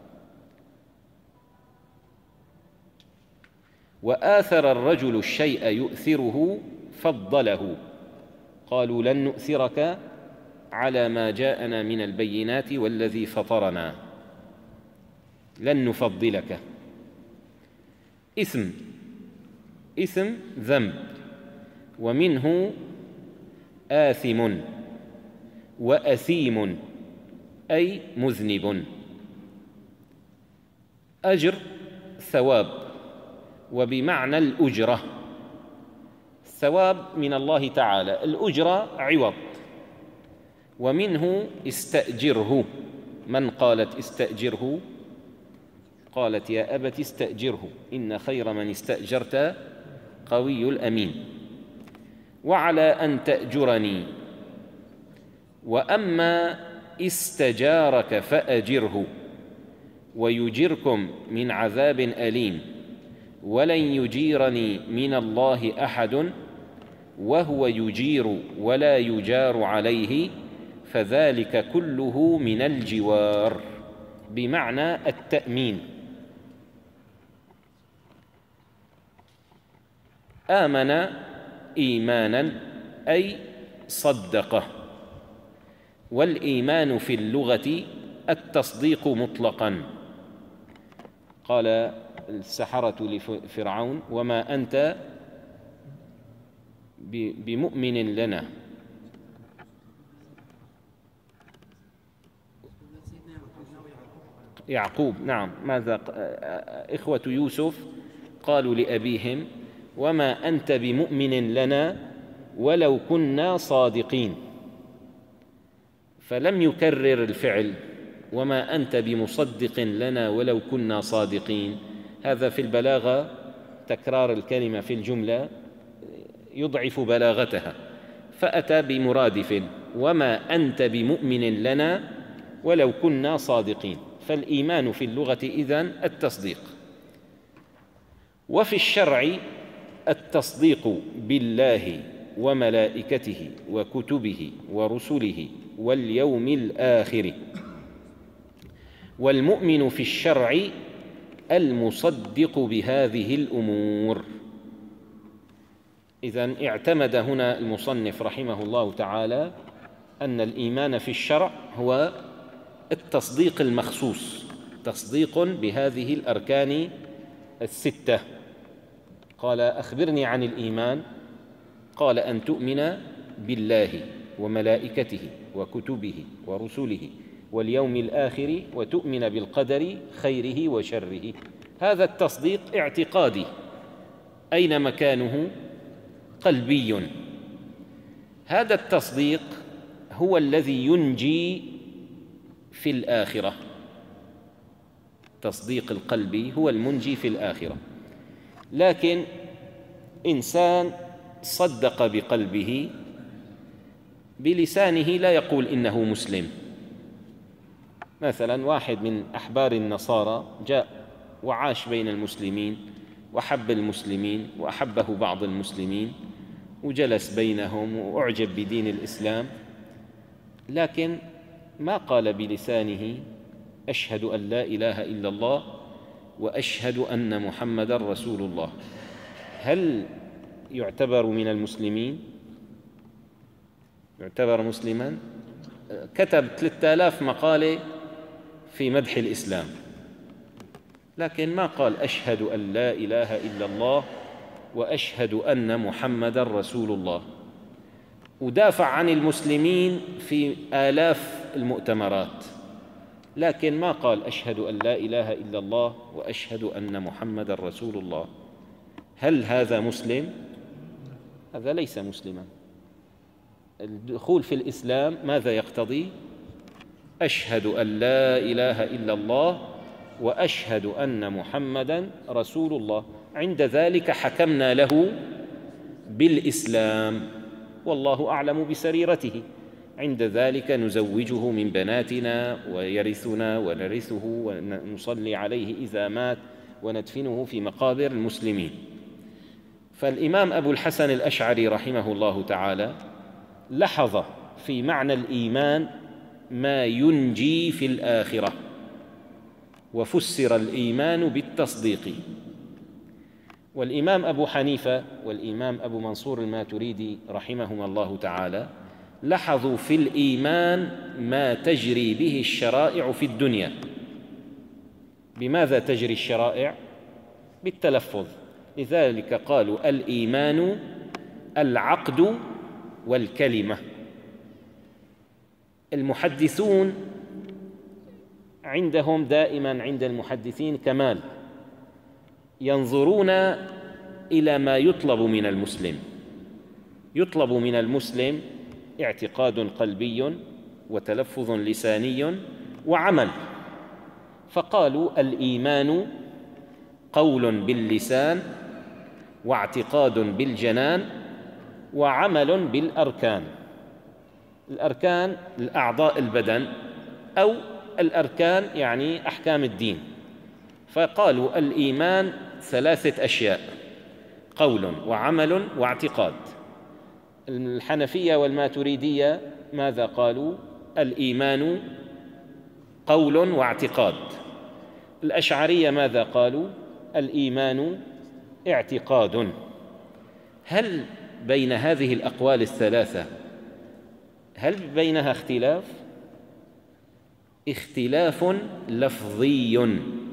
وآثر الرجل الشيء يؤثره فضله، قالوا لن نؤثرك على ما جاءنا من البينات والذي فطرنا، لن نفضلك. إثم، إثم ذنب، ومنه آثم وأثيم أي مذنب. أجر ثواب، وبمعنى الأجرة. الثواب من الله تعالى، الأجرة عوض. ومنه استأجره، من قالت استأجره؟ قالت يا أبت استأجره إن خير من استأجرت قوي الأمين. وعلى أن تأجرني. وأما استجارك فأجره ويجركم من عذاب أليم ولن يجيرني من الله أحد وهو يجير ولا يجار عليه فذلك كله من الجوار، بمعنى التأمين. آمن إيمانا أي صدقه، والإيمان في اللغة التصديق مطلقا. قال السحرة لفرعون: وما أنت بمؤمن لنا. يعقوب، نعم. ماذا إخوة يوسف قالوا لأبيهم: وما أنت بمؤمن لنا ولو كنا صادقين، فلم يكرر الفعل وما أنت بمصدق لنا ولو كنا صادقين. هذا في البلاغة تكرار الكلمة في الجملة يضعف بلاغتها، فأتى بمرادف: وما أنت بمؤمن لنا ولو كنا صادقين. فالإيمان في اللغة إذن التصديق. وفي الشرع التصديق بالله وملائكته وكتبه ورسله واليوم الآخر. والمؤمن في الشرع المصدق بهذه الأمور. إذن اعتمد هنا المصنف رحمه الله تعالى أن الإيمان في الشرع هو التصديق المخصوص، تصديق بهذه الأركان الستة. قال: أخبرني عن الإيمان. قال: أن تؤمن بالله وملائكته وكتبه ورسله واليوم الآخر وتؤمن بالقدر خيره وشره. هذا التصديق اعتقادي، أين مكانه؟ قلبي. هذا التصديق هو الذي ينجي في الآخرة. تصديق القلب هو المنجي في الآخرة. لكن إنسان صدق بقلبه، بلسانه لا يقول إنه مسلم. مثلا واحد من أحبار النصارى جاء وعاش بين المسلمين وحب المسلمين وأحبه بعض المسلمين وجلس بينهم وأعجب بدين الإسلام، لكن ما قال بلسانه: أشهد أن لا إله إلا الله وأشهد أن محمدًا رسول الله. هل يعتبر من المسلمين؟ يعتبر مسلماً؟ كتب ثلاثة آلاف مقالة في مدح الإسلام، لكن ما قال: أشهد أن لا إله إلا الله وأشهد أن محمدًا رسول الله. ودافع عن المسلمين في آلاف المؤتمرات، لكن ما قال: أشهد أن لا إله إلا الله وأشهد أن محمدًا رسول الله. هل هذا مسلم؟ هذا ليس مسلماً. الدخول في الإسلام ماذا يقتضي؟ أشهد أن لا إله إلا الله وأشهد أن محمدًا رسول الله. عند ذلك حكمنا له بالإسلام، والله أعلم بسريرته. عند ذلك نزوجه من بناتنا ويرثنا ونرثه ونصلي عليه إذا مات وندفنه في مقابر المسلمين. فالإمام أبو الحسن الأشعري رحمه الله تعالى لاحظ في معنى الإيمان ما ينجي في الآخرة، وفسر الإيمان بالتصديق. والإمام أبو حنيفة والإمام أبو منصور الماتريدي رحمهما الله تعالى لاحظوا في الإيمان ما تجري به الشرائع في الدنيا. بماذا تجري الشرائع؟ بالتلفظ. لذلك قالوا: الإيمان العقد والكلمة. المحدثون عندهم دائما، عند المحدثين كمال، ينظرون إلى ما يطلب من المسلم. يطلب من المسلم اعتقاد قلبي وتلفظ لساني وعمل، فقالوا: الإيمان قول باللسان واعتقاد بالجنان وعمل بالأركان. الأركان الأعضاء البدن، أو الأركان يعني أحكام الدين. فقالوا: الإيمان ثلاثة أشياء: قول وعمل واعتقاد. الحنفية والماتريدية ماذا قالوا؟ الإيمان قول واعتقاد. الأشعرية ماذا قالوا؟ الإيمان اعتقاد. هل بين هذه الأقوال الثلاثة هل بينها اختلاف؟ اختلاف لفظي.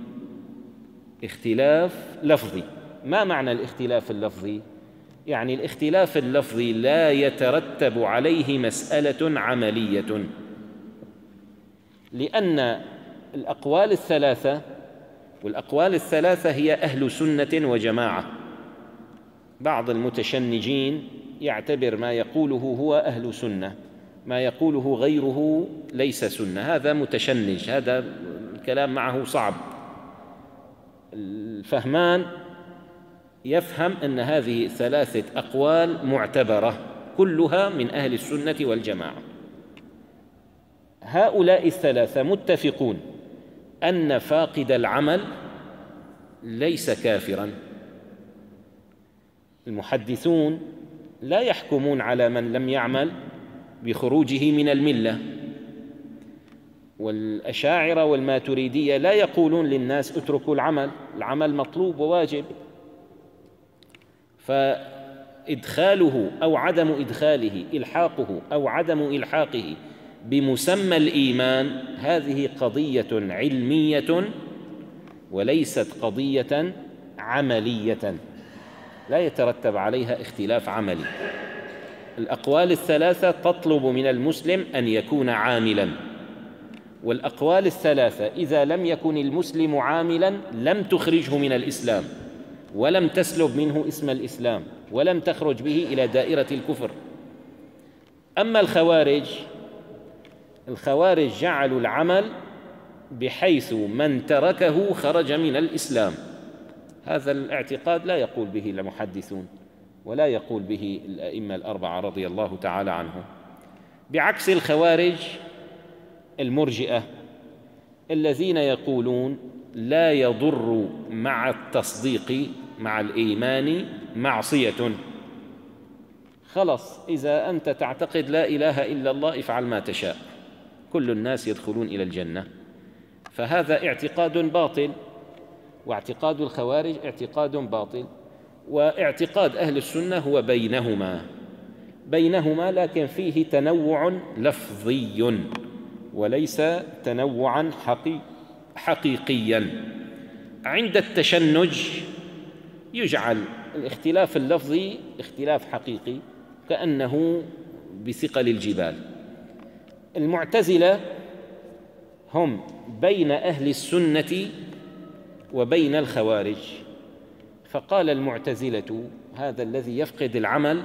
اختلاف لفظي. ما معنى الاختلاف اللفظي؟ يعني الاختلاف اللفظي لا يترتب عليه مسألة عملية، لأن الأقوال الثلاثة والأقوال الثلاثة هي أهل سنة وجماعة. بعض المتشنجين يعتبر ما يقوله هو أهل سنة، ما يقوله غيره ليس سنة. هذا متشنج، هذا الكلام معه صعب. الفهمان يفهم أن هذه ثلاثة أقوال معتبرة كلها من أهل السنة والجماعة. هؤلاء الثلاثة متفقون أن فاقد العمل ليس كافراً. المحدثون لا يحكمون على من لم يعمل بخروجه من الملة، والأشاعرة والماتريدية لا يقولون للناس اتركوا العمل، العمل مطلوب وواجب. فإدخاله أو عدم إدخاله، إلحاقه أو عدم إلحاقه بمسمى الإيمان هذه قضية علمية وليست قضية عملية، لا يترتب عليها اختلاف عملي. الأقوال الثلاثة تطلب من المسلم أن يكون عاملاً، والأقوال الثلاثة إذا لم يكن المسلم عاملاً لم تخرجه من الإسلام، ولم تسلب منه اسم الإسلام، ولم تخرج به إلى دائرة الكفر. أما الخوارج الخوارج جعلوا العمل بحيث من تركه خرج من الإسلام. هذا الاعتقاد لا يقول به المحدثون ولا يقول به الأئمة الأربعة رضي الله تعالى عنهم، بعكس الخوارج المرجئة الذين يقولون لا يضر مع التصديق مع الإيمان معصية. خلص، إذا أنت تعتقد لا إله إلا الله افعل ما تشاء، كل الناس يدخلون إلى الجنة. فهذا اعتقاد باطل، واعتقاد الخوارج اعتقاد باطل، واعتقاد أهل السنة هو بينهما بينهما لكن فيه تنوع لفظي وليس تنوعا حقي حقيقيا. عند التشنج يجعل الاختلاف اللفظي اختلاف حقيقي كأنه بثقل الجبال. المعتزلة هم بين أهل السنة وبين الخوارج، فقال المعتزلة هذا الذي يفقد العمل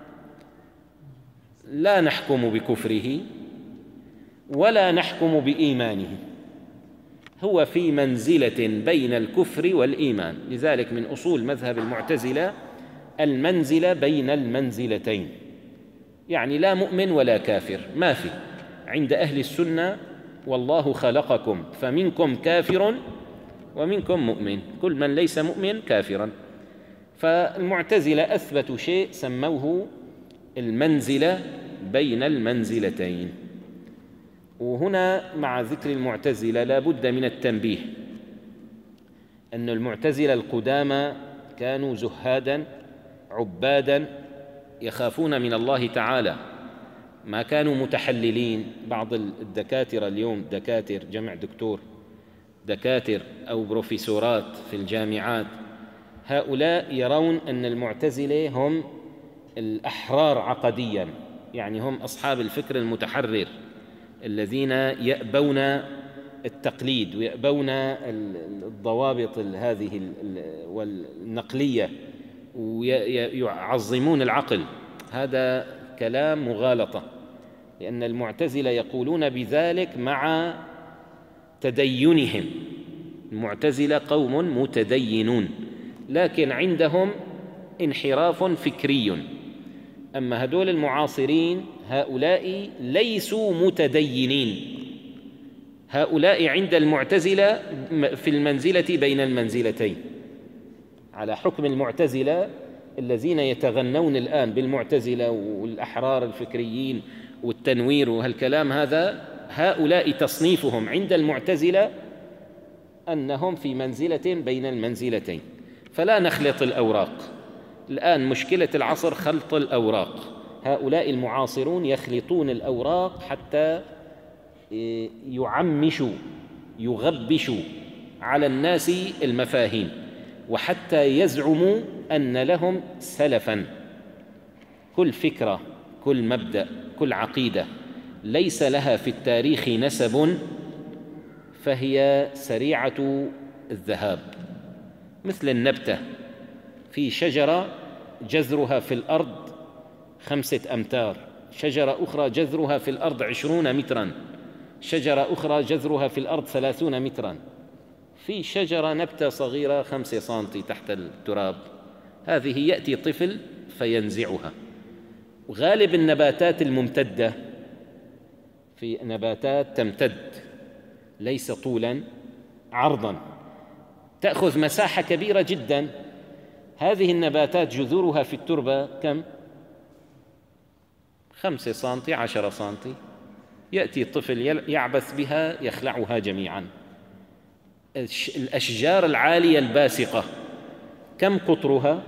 لا نحكم بكفره ولا نحكم بإيمانه، هو في منزلة بين الكفر والإيمان. لذلك من أصول مذهب المعتزلة المنزلة بين المنزلتين، يعني لا مؤمن ولا كافر، ما في. عند أهل السنة والله خلقكم فمنكم كافر ومنكم مؤمن، كل من ليس مؤمن كافرا. فالمعتزلة أثبتوا شيء سموه المنزلة بين المنزلتين. وهنا مع ذكر المعتزلة لا بد من التنبيه أن المعتزلة القدامى كانوا زهادا عبادا يخافون من الله تعالى، ما كانوا متحللين. بعض الدكاترة اليوم، دكاتر جمع دكتور، دكاتر أو بروفيسورات في الجامعات، هؤلاء يرون أن المعتزلة هم الأحرار عقديا، يعني هم أصحاب الفكر المتحرر الذين يأبون التقليد ويأبون الضوابط هذه والنقلية ويعظمون العقل. هذا كلام مغالطة، لأن المعتزلة يقولون بذلك مع تدينهم. المعتزلة قوم متدينون لكن عندهم انحراف فكري. أما هدول المعاصرين هؤلاء ليسوا متدينين، هؤلاء عند المعتزلة في المنزلة بين المنزلتين، على حكم المعتزلة الذين يتغنون الآن بالمعتزلة والأحرار الفكريين والتنوير وهالكلام هذا، هؤلاء تصنيفهم عند المعتزلة أنهم في منزلة بين المنزلتين، فلا نخلط الأوراق. الآن مشكلة العصر خلط الأوراق، هؤلاء المعاصرون يخلطون الأوراق حتى يعمشوا يغبشوا على الناس المفاهيم، وحتى يزعموا أن لهم سلفاً. كل فكرة، كل مبدأ، كل عقيدة ليس لها في التاريخ نسب فهي سريعة الذهاب، مثل النبتة. في شجرة جذرها في الأرض خمسة أمتار، شجرة أخرى جذرها في الأرض عشرون متراً، شجرة أخرى جذرها في الأرض ثلاثون متراً. في شجرة نبتة صغيرة خمسة سنتي تحت التراب، هذه يأتي طفل فينزعها. وغالب النباتات الممتدة، في نباتات تمتد ليس طولاً، عرضاً، تأخذ مساحة كبيرة جداً. هذه النباتات جذورها في التربة كم؟ خمسة سنتي، عشرة سنتي، يأتي الطفل يعبث بها يخلعها جميعاً. الأشجار العالية الباسقة كم قطرها؟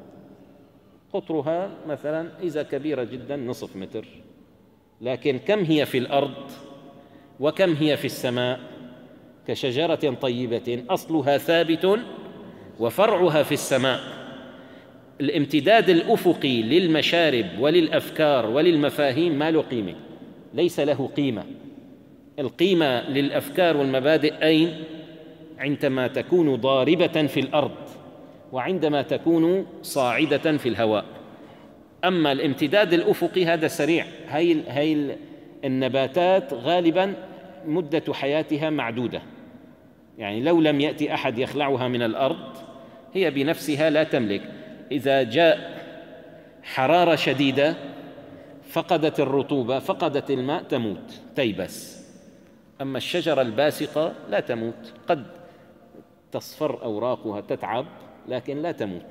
قطرها مثلاً إذا كبيرة جداً نصف متر، لكن كم هي في الأرض وكم هي في السماء؟ كشجرة طيبة أصلها ثابت وفرعها في السماء. الامتداد الأفقي للمشارب وللأفكار وللمفاهيم ما له قيمة، ليس له قيمة. القيمة للأفكار والمبادئ أين؟ عندما تكون ضاربة في الأرض وعندما تكون صاعدة في الهواء. أما الامتداد الأفقي هذا سريع. هاي هاي النباتات غالباً مدة حياتها معدودة، يعني لو لم يأتي أحد يخلعها من الأرض هي بنفسها لا تملك. إذا جاء حرارة شديدة فقدت الرطوبة، فقدت الماء، تموت، تيبس. أما الشجرة الباسقة لا تموت، قد تصفر أوراقها، تتعب، لكن لا تموت.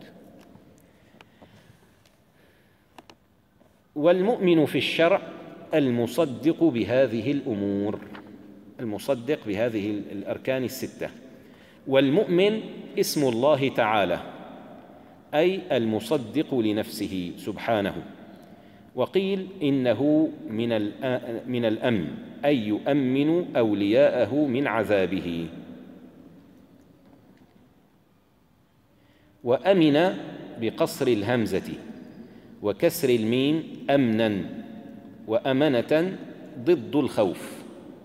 والمؤمن في الشرع المصدق بهذه الأمور، المصدق بهذه الأركان الستة. والمؤمن اسم الله تعالى، أي المصدق لنفسه سبحانه. وقيل إنه من من الأمن، أي يؤمن أولياءه من عذابه. وأمن بقصر الهمزة وكسر الميم أمناً، وأمنة ضد الخوف.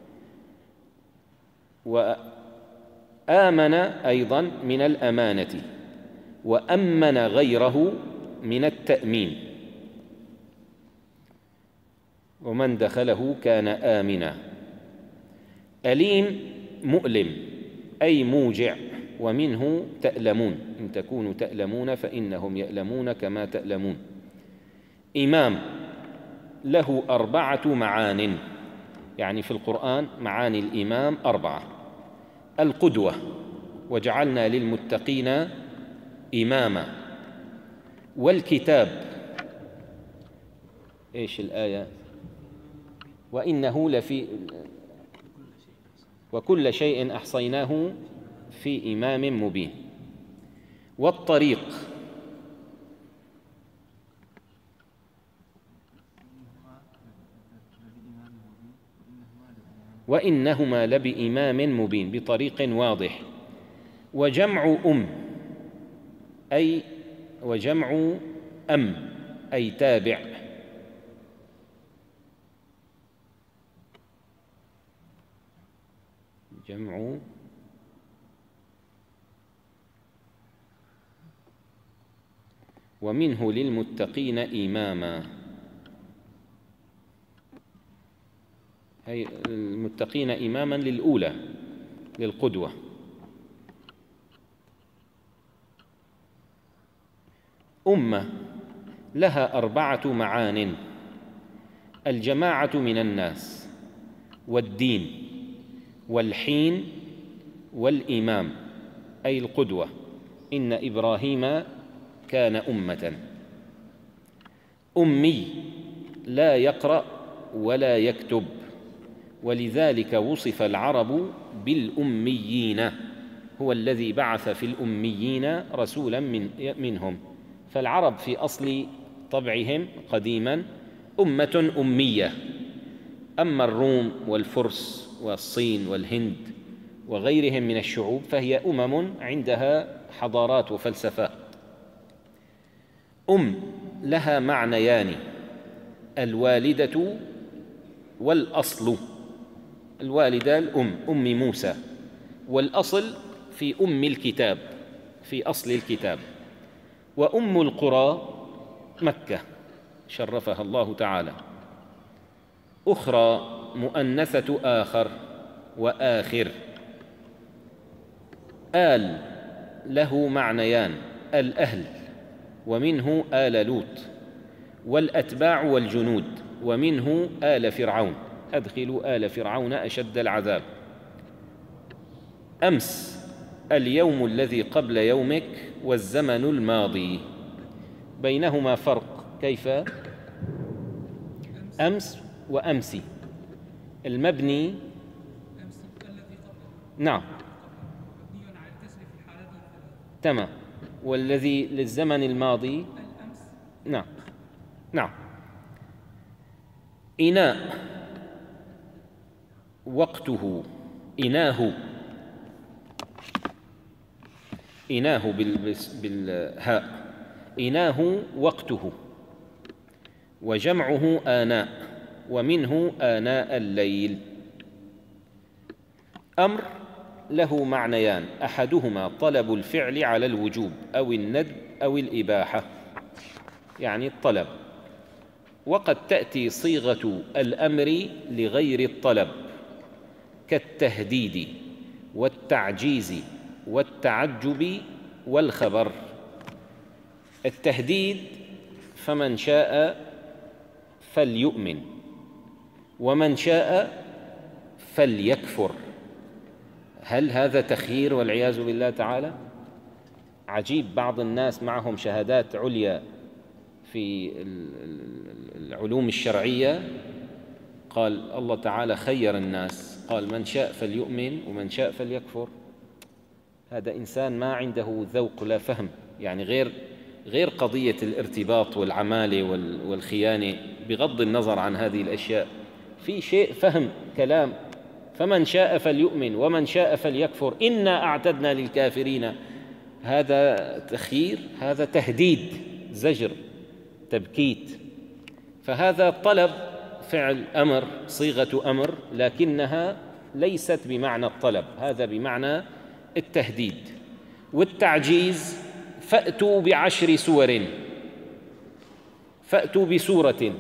وآمن أيضاً من الأمانة، وأمن غيره من التأمين. ومن دخله كان آمنا. أليم مؤلم أي موجع، ومنه تألمون، إن تكونوا تألمون فإنهم يألمون كما تألمون. إمام له أربعة معان، يعني في القرآن معاني الإمام أربعة. القدوة، وجعلنا للمتقين إماما. والكتاب، إيش الآية؟ وإنه لفي وكل شيء أحصيناه في إمام مبين. والطريق، وإنهما لبإمام مبين، بطريق واضح. وجمع أم أي وجمع أم أي تابع. جمع ومنه للمتقين إماما، أي المتقين إماما للأولى، للقدوة. أمة لها أربعة معان: الجماعة من الناس، والدين، والحين، والإمام أي القدوة. إن إبراهيم كان أمة. أمي لا يقرأ ولا يكتب، ولذلك وصف العرب بالأميين، هو الذي بعث في الأميين رسولا من منهم. فالعرب في أصل طبعهم قديما أمة أمية. أما الروم والفرس والصين والهند وغيرهم من الشعوب فهي أمم عندها حضارات وفلسفات. أم لها معنيان: الوالدة والأصل. الوالدة الأم، أم موسى، والأصل في أم الكتاب، في أصل الكتاب. وأم القرى مكة شرفها الله تعالى. أخرى مؤنثة آخر وآخر. آل له معنيان: الأهل، ومنه آل لوط، والأتباع والجنود، ومنه آل فرعون، أدخلوا آل فرعون أشد العذاب. أمس اليوم الذي قبل يومك، والزمن الماضي، بينهما فرق. كيف؟ أمس وأمسي. المبني نعم تمام، والذي للزمن الماضي نعم نعم. إناء وقته، إناه، إناه بالهاء، إناه وقته، وجمعه آناء، ومنه آناء الليل. أمر له معنيان: أحدهما طلب الفعل على الوجوب أو الندب أو الإباحة، يعني الطلب. وقد تأتي صيغة الأمر لغير الطلب، كالتهديد والتعجيز والتعجب والخبر. التهديد: فمن شاء فليؤمن، ومن شاء فليكفر. هل هذا تخيير والعياذ بالله تعالى؟ عجيب، بعض الناس معهم شهادات عليا في العلوم الشرعية، قال الله تعالى خير الناس، قال من شاء فليؤمن ومن شاء فليكفر. هذا إنسان ما عنده ذوق ولا فهم، يعني غير غير قضية الارتباط والعمالة والخيانة، بغض النظر عن هذه الأشياء، في شيء فهم كلام: فمن شاء فليؤمن ومن شاء فليكفر إنا أعتدنا للكافرين. هذا تخيير، هذا تهديد، زجر، تبكيت. فهذا طلب، فعل أمر، صيغة أمر، لكنها ليست بمعنى الطلب، هذا بمعنى التهديد. والتعجيز: فأتوا بعشر سور، فأتوا بسورة،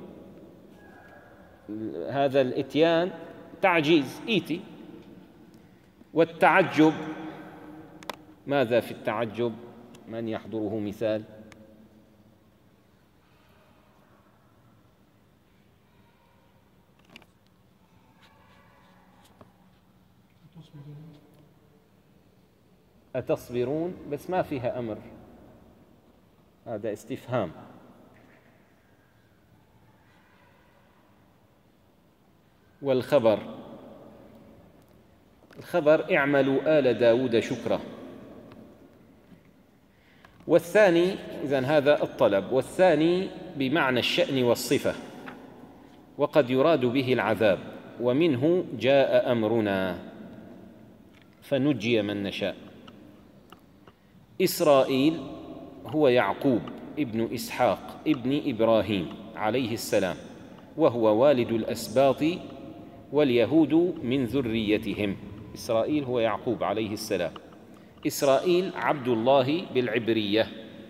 هذا الإتيان تعجيز، إيتي. والتعجب: ماذا في التعجب؟ من يحضره مثال؟ أتصبرون، بس ما فيها أمر، هذا استفهام. والخبر: الخبر: اعملوا آل داود شكرا. والثاني، إذن هذا الطلب، والثاني بمعنى الشأن والصفة، وقد يراد به العذاب. ومنه جاء أمرنا فنجي من نشاء. إسرائيل هو يعقوب ابن إسحاق ابن إبراهيم عليه السلام، وهو والد الأسباط، واليهود من ذريتهم. إسرائيل هو يعقوب عليه السلام. إسرائيل عبد الله بالعبرية،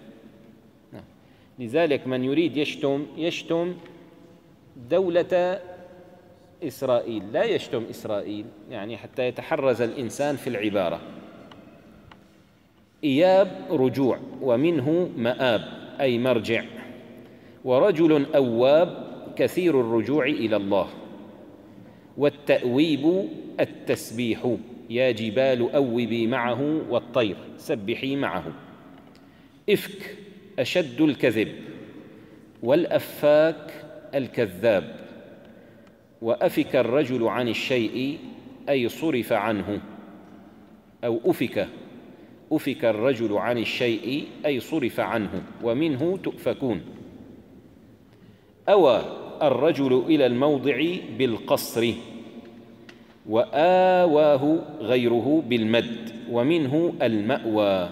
لذلك من يريد يشتم يشتم دولة إسرائيل، لا يشتم إسرائيل، يعني حتى يتحرز الإنسان في العبارة. إياب رجوع، ومنه مآب أي مرجع. ورجل أواب كثير الرجوع إلى الله. والتأويب التسبيح: يا جبال أوبي معه والطير سبحي معه. إفك: أشد الكذب. والأفاك الكذاب. وأفك الرجل عن الشيء أي صرف عنه، أو أفك أفك الرجل عن الشيء أي صرف عنه، ومنه تؤفكون. أوى الرجل إلى الموضع بالقصر، وآواه غيره بالمد، ومنه المأوى.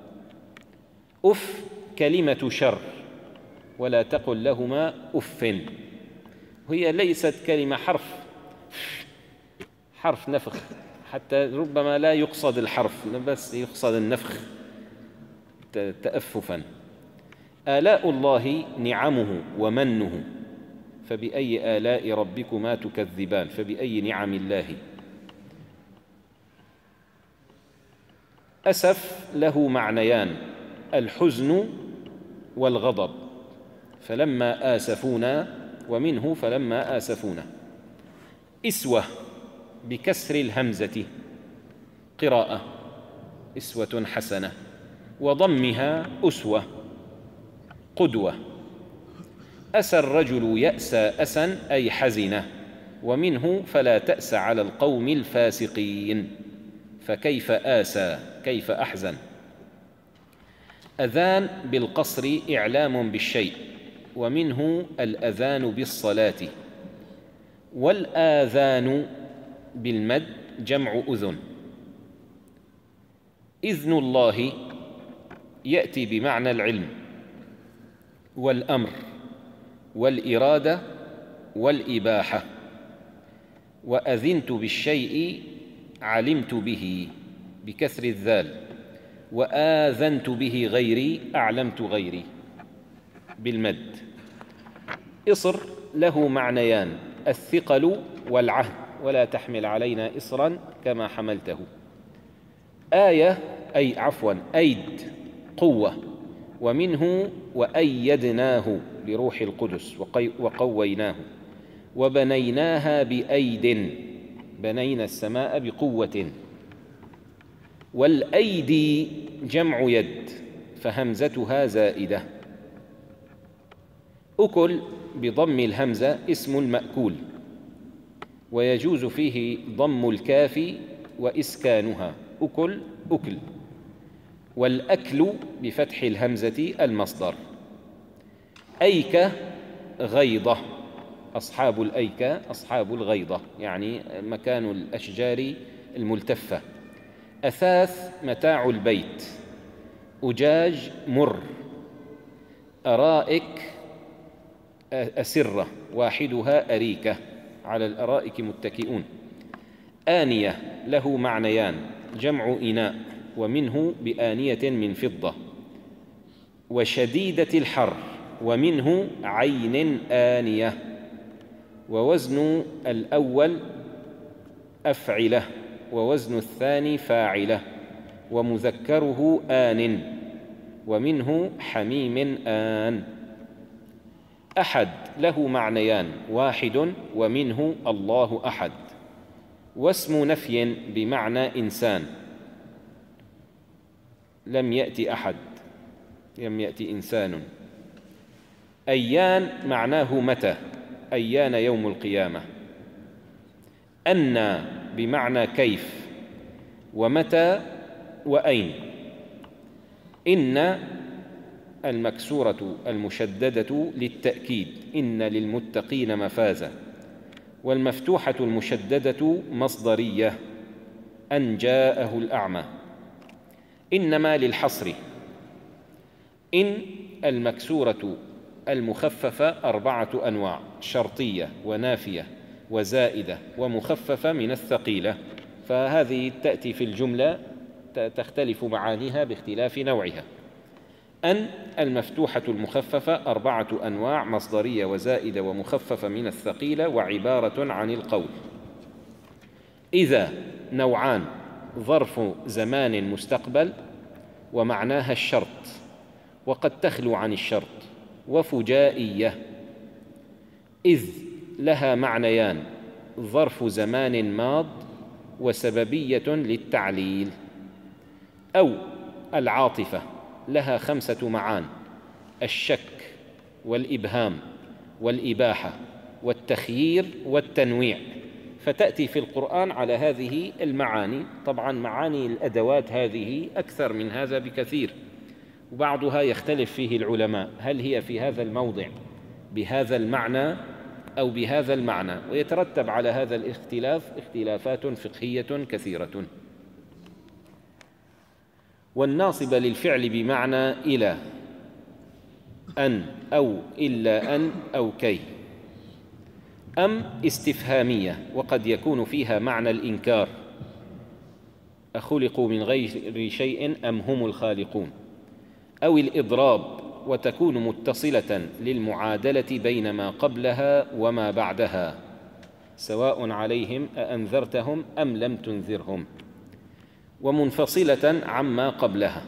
أف كلمة شر، ولا تقل لهما أف، هي ليست كلمة حرف حرف نفخ، حتى ربما لا يقصد الحرف بس يقصد النفخ تأففا. آلاء الله نعمه ومنه، فبأي آلاء ربكما تكذبان، فبأي نعم الله. أسف له معنيان، الحزن والغضب، فلما آسفونا، ومنه فلما آسفونا. إسوة بكسر الهمزة قراءة، إسوة حسنة، وضمها أسوة قدوة. أسى الرجل يأسى أسا أي حزنة، ومنه فلا تأس على القوم الفاسقين، فكيف آسى كيف أحزن. أذان بالقصر إعلام بالشيء، ومنه الأذان بالصلاة. والآذان بالمد جمع أذن. إذن الله يأتي بمعنى العلم والأمر والإرادة والإباحة. وأذنت بالشيء علمت به بكسر الذال، وآذنت به غيري أعلمت غيري بالمد. إصر له معنيان، الثقل والعهد، ولا تحمل علينا إصرا كما حملته. آية أي عفوا أيد قوة، ومنه وأيدناه بروح القدس وقويناه. وبنيناها بأيد، بنينا السماء بقوة. والأيدي جمع يد، فهمزتها زائدة. أكل بضم الهمزة اسم المأكول، ويجوز فيه ضم الكاف وإسكانها، أكل أكل. والأكل بفتح الهمزة المصدر. أيكة غيضة، أصحاب الأيكة أصحاب الغيضة، يعني مكان الأشجار الملتفة. أثاث متاع البيت. أجاج مر. أرائك أسرة، واحدها أريكة، على الأرائك متكئون. آنية له معنيان، جمع إناء، ومنه بآنية من فضة. وشديدة الحر، ومنه عين آنية. ووزن الأول أفعلة، ووزن الثاني فاعلة، ومذكره آن، ومنه حميم آن. أحد له معنيان، واحد، ومنه الله أحد. واسم نفي بمعنى إنسان، لم يأتي أحد، لم يأتي إنسان. أيان معناه متى، أيان يوم القيامة. أن بمعنى كيف، ومتى وأين. إن المكسورة المشددة للتأكيد، إن للمتقين مفازا. والمفتوحة المشددة مصدرية، أن جاءه الأعمى. إنما للحصر. إن المكسورة المخففة أربعة أنواع، شرطية ونافية وزائدة ومخففة من الثقيلة، فهذه تأتي في الجملة تختلف معانيها باختلاف نوعها. أن المفتوحة المخففة أربعة أنواع، مصدرية وزائدة ومخففة من الثقيلة، وعبارة عن القول. إذا نوعان، ظرف زمان مستقبل ومعناها الشرط، وقد تخلو عن الشرط. وفجائية. إذ لها معنيان، ظرف زمان ماض وسببية للتعليل. أو العاطفة لها خمسة معان، الشك والإبهام والإباحة والتخيير والتنويع، فتأتي في القرآن على هذه المعاني. طبعا معاني الأدوات هذه أكثر من هذا بكثير، وبعضها يختلف فيه العلماء، هل هي في هذا الموضع بهذا المعنى أو بهذا المعنى، ويترتب على هذا الاختلاف اختلافات فقهية كثيرة. والناصبة للفعل بمعنى إلى، أن أو إلا أن أو كي. أم استفهامية، وقد يكون فيها معنى الإنكار، أخلقوا من غير شيء أم هم الخالقون. أو الإضراب، وتكون متصلة للمعادلة بين ما قبلها وما بعدها، سواء عليهم أأنذرتهم أم لم تنذرهم، ومنفصلة عما قبلها.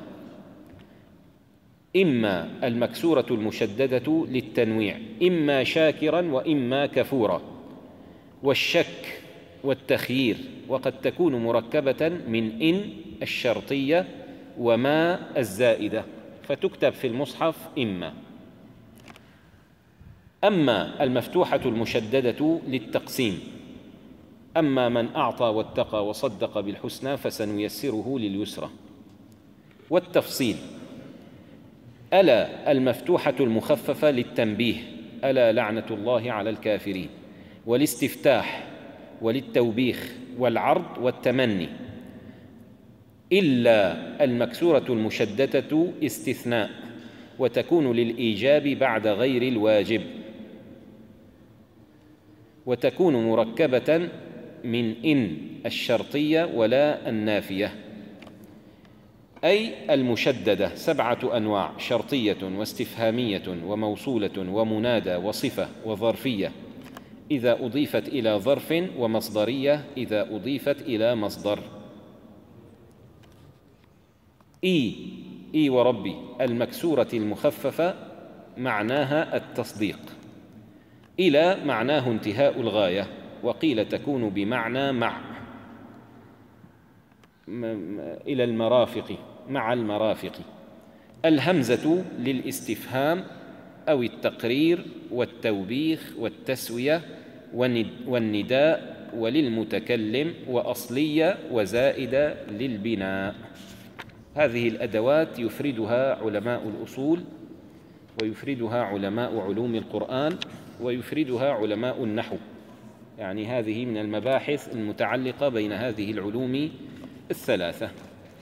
إما المكسورة المشددة للتنويع، إما شاكرا وإما كفورا. والشك والتخيير، وقد تكون مركبة من إن الشرطية وما الزائدة، فتكتب في المصحف إما. أما المفتوحة المشددة للتقسيم، أما من أعطى واتقى وصدق بالحسنى فسنيسره لليسرى. والتفصيل، ألا المفتوحة المخففة للتنبيه، ألا لعنة الله على الكافرين. والاستفتاح وللتوبيخ والعرض والتمني. إلا المكسورة المشددة استثناء، وتكون للإيجاب بعد غير الواجب، وتكون مركبة من إن الشرطية ولا النافية. أي المشددة سبعة أنواع: شرطية واستفهامية وموصولة ومنادى وصفة وظرفية إذا أضيفت إلى ظرف، ومصدرية إذا أضيفت إلى مصدر. إي إي وربي المكسورة المخففة معناها التصديق. إلى معناه انتهاء الغاية، وقيل تكون بمعنى مع، إلى المرافق، مع المرافق. الهمزة للاستفهام أو التقرير والتوبيخ والتسوية والنداء وللمتكلم، وأصلية وزائدة للبناء. هذه الأدوات يفردها علماء الأصول، ويفردها علماء علوم القرآن، ويفردها علماء النحو. يعني هذه من المباحث المتعلقة بين هذه العلوم الثلاثة.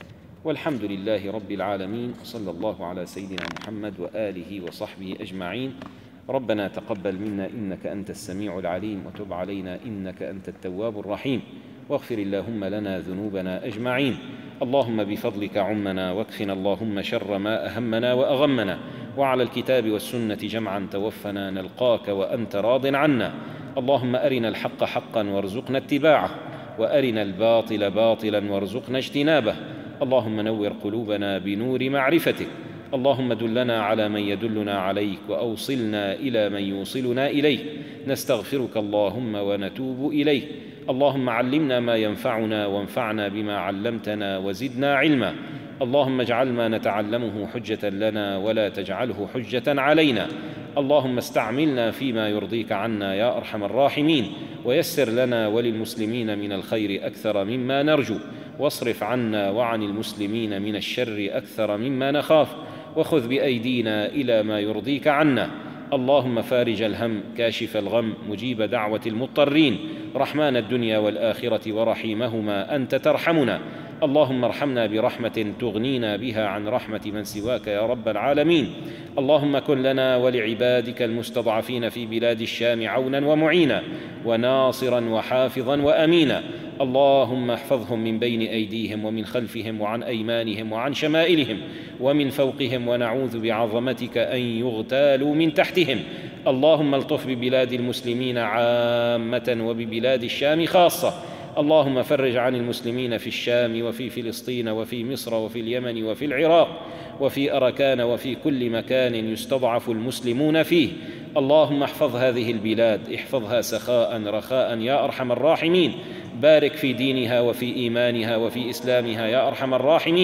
والحمد لله رب العالمين، صلى الله على سيدنا محمد وآله وصحبه أجمعين. ربنا تقبل منا إنك أنت السميع العليم، وتب علينا إنك أنت التواب الرحيم، واغفر اللهم لنا ذنوبنا أجمعين. اللهم بفضلك عمنا، واكفنا اللهم شر ما أهمنا وأغمنا، وعلى الكتاب والسنة جمعا توفنا نلقاك وأنت راض عنا. اللهم أرنا الحق حقا وارزقنا اتباعه، وأرنا الباطل باطلا وارزقنا اجتنابه. اللهم نور قلوبنا بنور معرفتك، اللهم دلنا على من يدلنا عليك، وأوصلنا إلى من يوصلنا إليك. نستغفرك اللهم ونتوب إليك. اللهم علمنا ما ينفعنا، وانفعنا بما علمتنا، وزدنا علما. اللهم اجعل ما نتعلمه حجة لنا، ولا تجعله حجة علينا. اللهم استعملنا فيما يرضيك عنا يا أرحم الراحمين، ويسر لنا وللمسلمين من الخير أكثر مما نرجو، واصرف عنا وعن المسلمين من الشر أكثر مما نخاف، وخذ بأيدينا إلى ما يرضيك عنا. اللهم فارج الهم، كاشف الغم، مجيب دعوة المضطرين، رحمن الدنيا والآخرة ورحيمهما، أنت ترحمنا. اللهم ارحمنا برحمة تغنينا بها عن رحمة من سواك يا رب العالمين. اللهم كن لنا ولعبادك المستضعفين في بلاد الشام عونا ومعينا، وناصرا وحافظا وأمينا. اللهم احفظهم من بين أيديهم ومن خلفهم وعن أيمانهم وعن شمائلهم ومن فوقهم، ونعوذ بعظمتك أن يغتالوا من تحتهم. اللهم الطف ببلاد المسلمين عامة وببلاد الشام خاصة. اللهم فرج عن المسلمين في الشام وفي فلسطين وفي مصر وفي اليمن وفي العراق وفي أركان وفي كل مكان يستضعف المسلمون فيه. اللهم احفظ هذه البلاد، احفظها سخاء رخاء يا أرحم الراحمين. بارك في دينها وفي إيمانها وفي إسلامها يا أرحم الراحمين.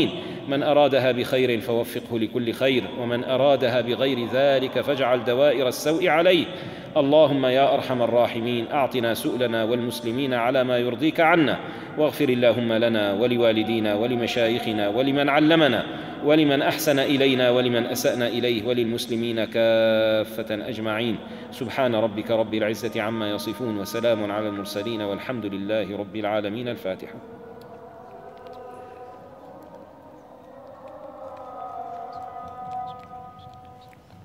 من أرادها بخير فوفقه لكل خير، ومن أرادها بغير ذلك فاجعل دوائر السوء عليه. اللهم يا أرحم الراحمين أعطنا سؤلنا والمسلمين على ما يرضيك عنا، واغفر اللهم لنا ولوالدينا ولمشايخنا ولمن علمنا ولمن أحسن إلينا ولمن أسأنا إليه وللمسلمين كافة أجمعين. سبحان ربك رب العزة عما يصفون، وسلام على المرسلين، والحمد لله رب العالمين. الفاتحة.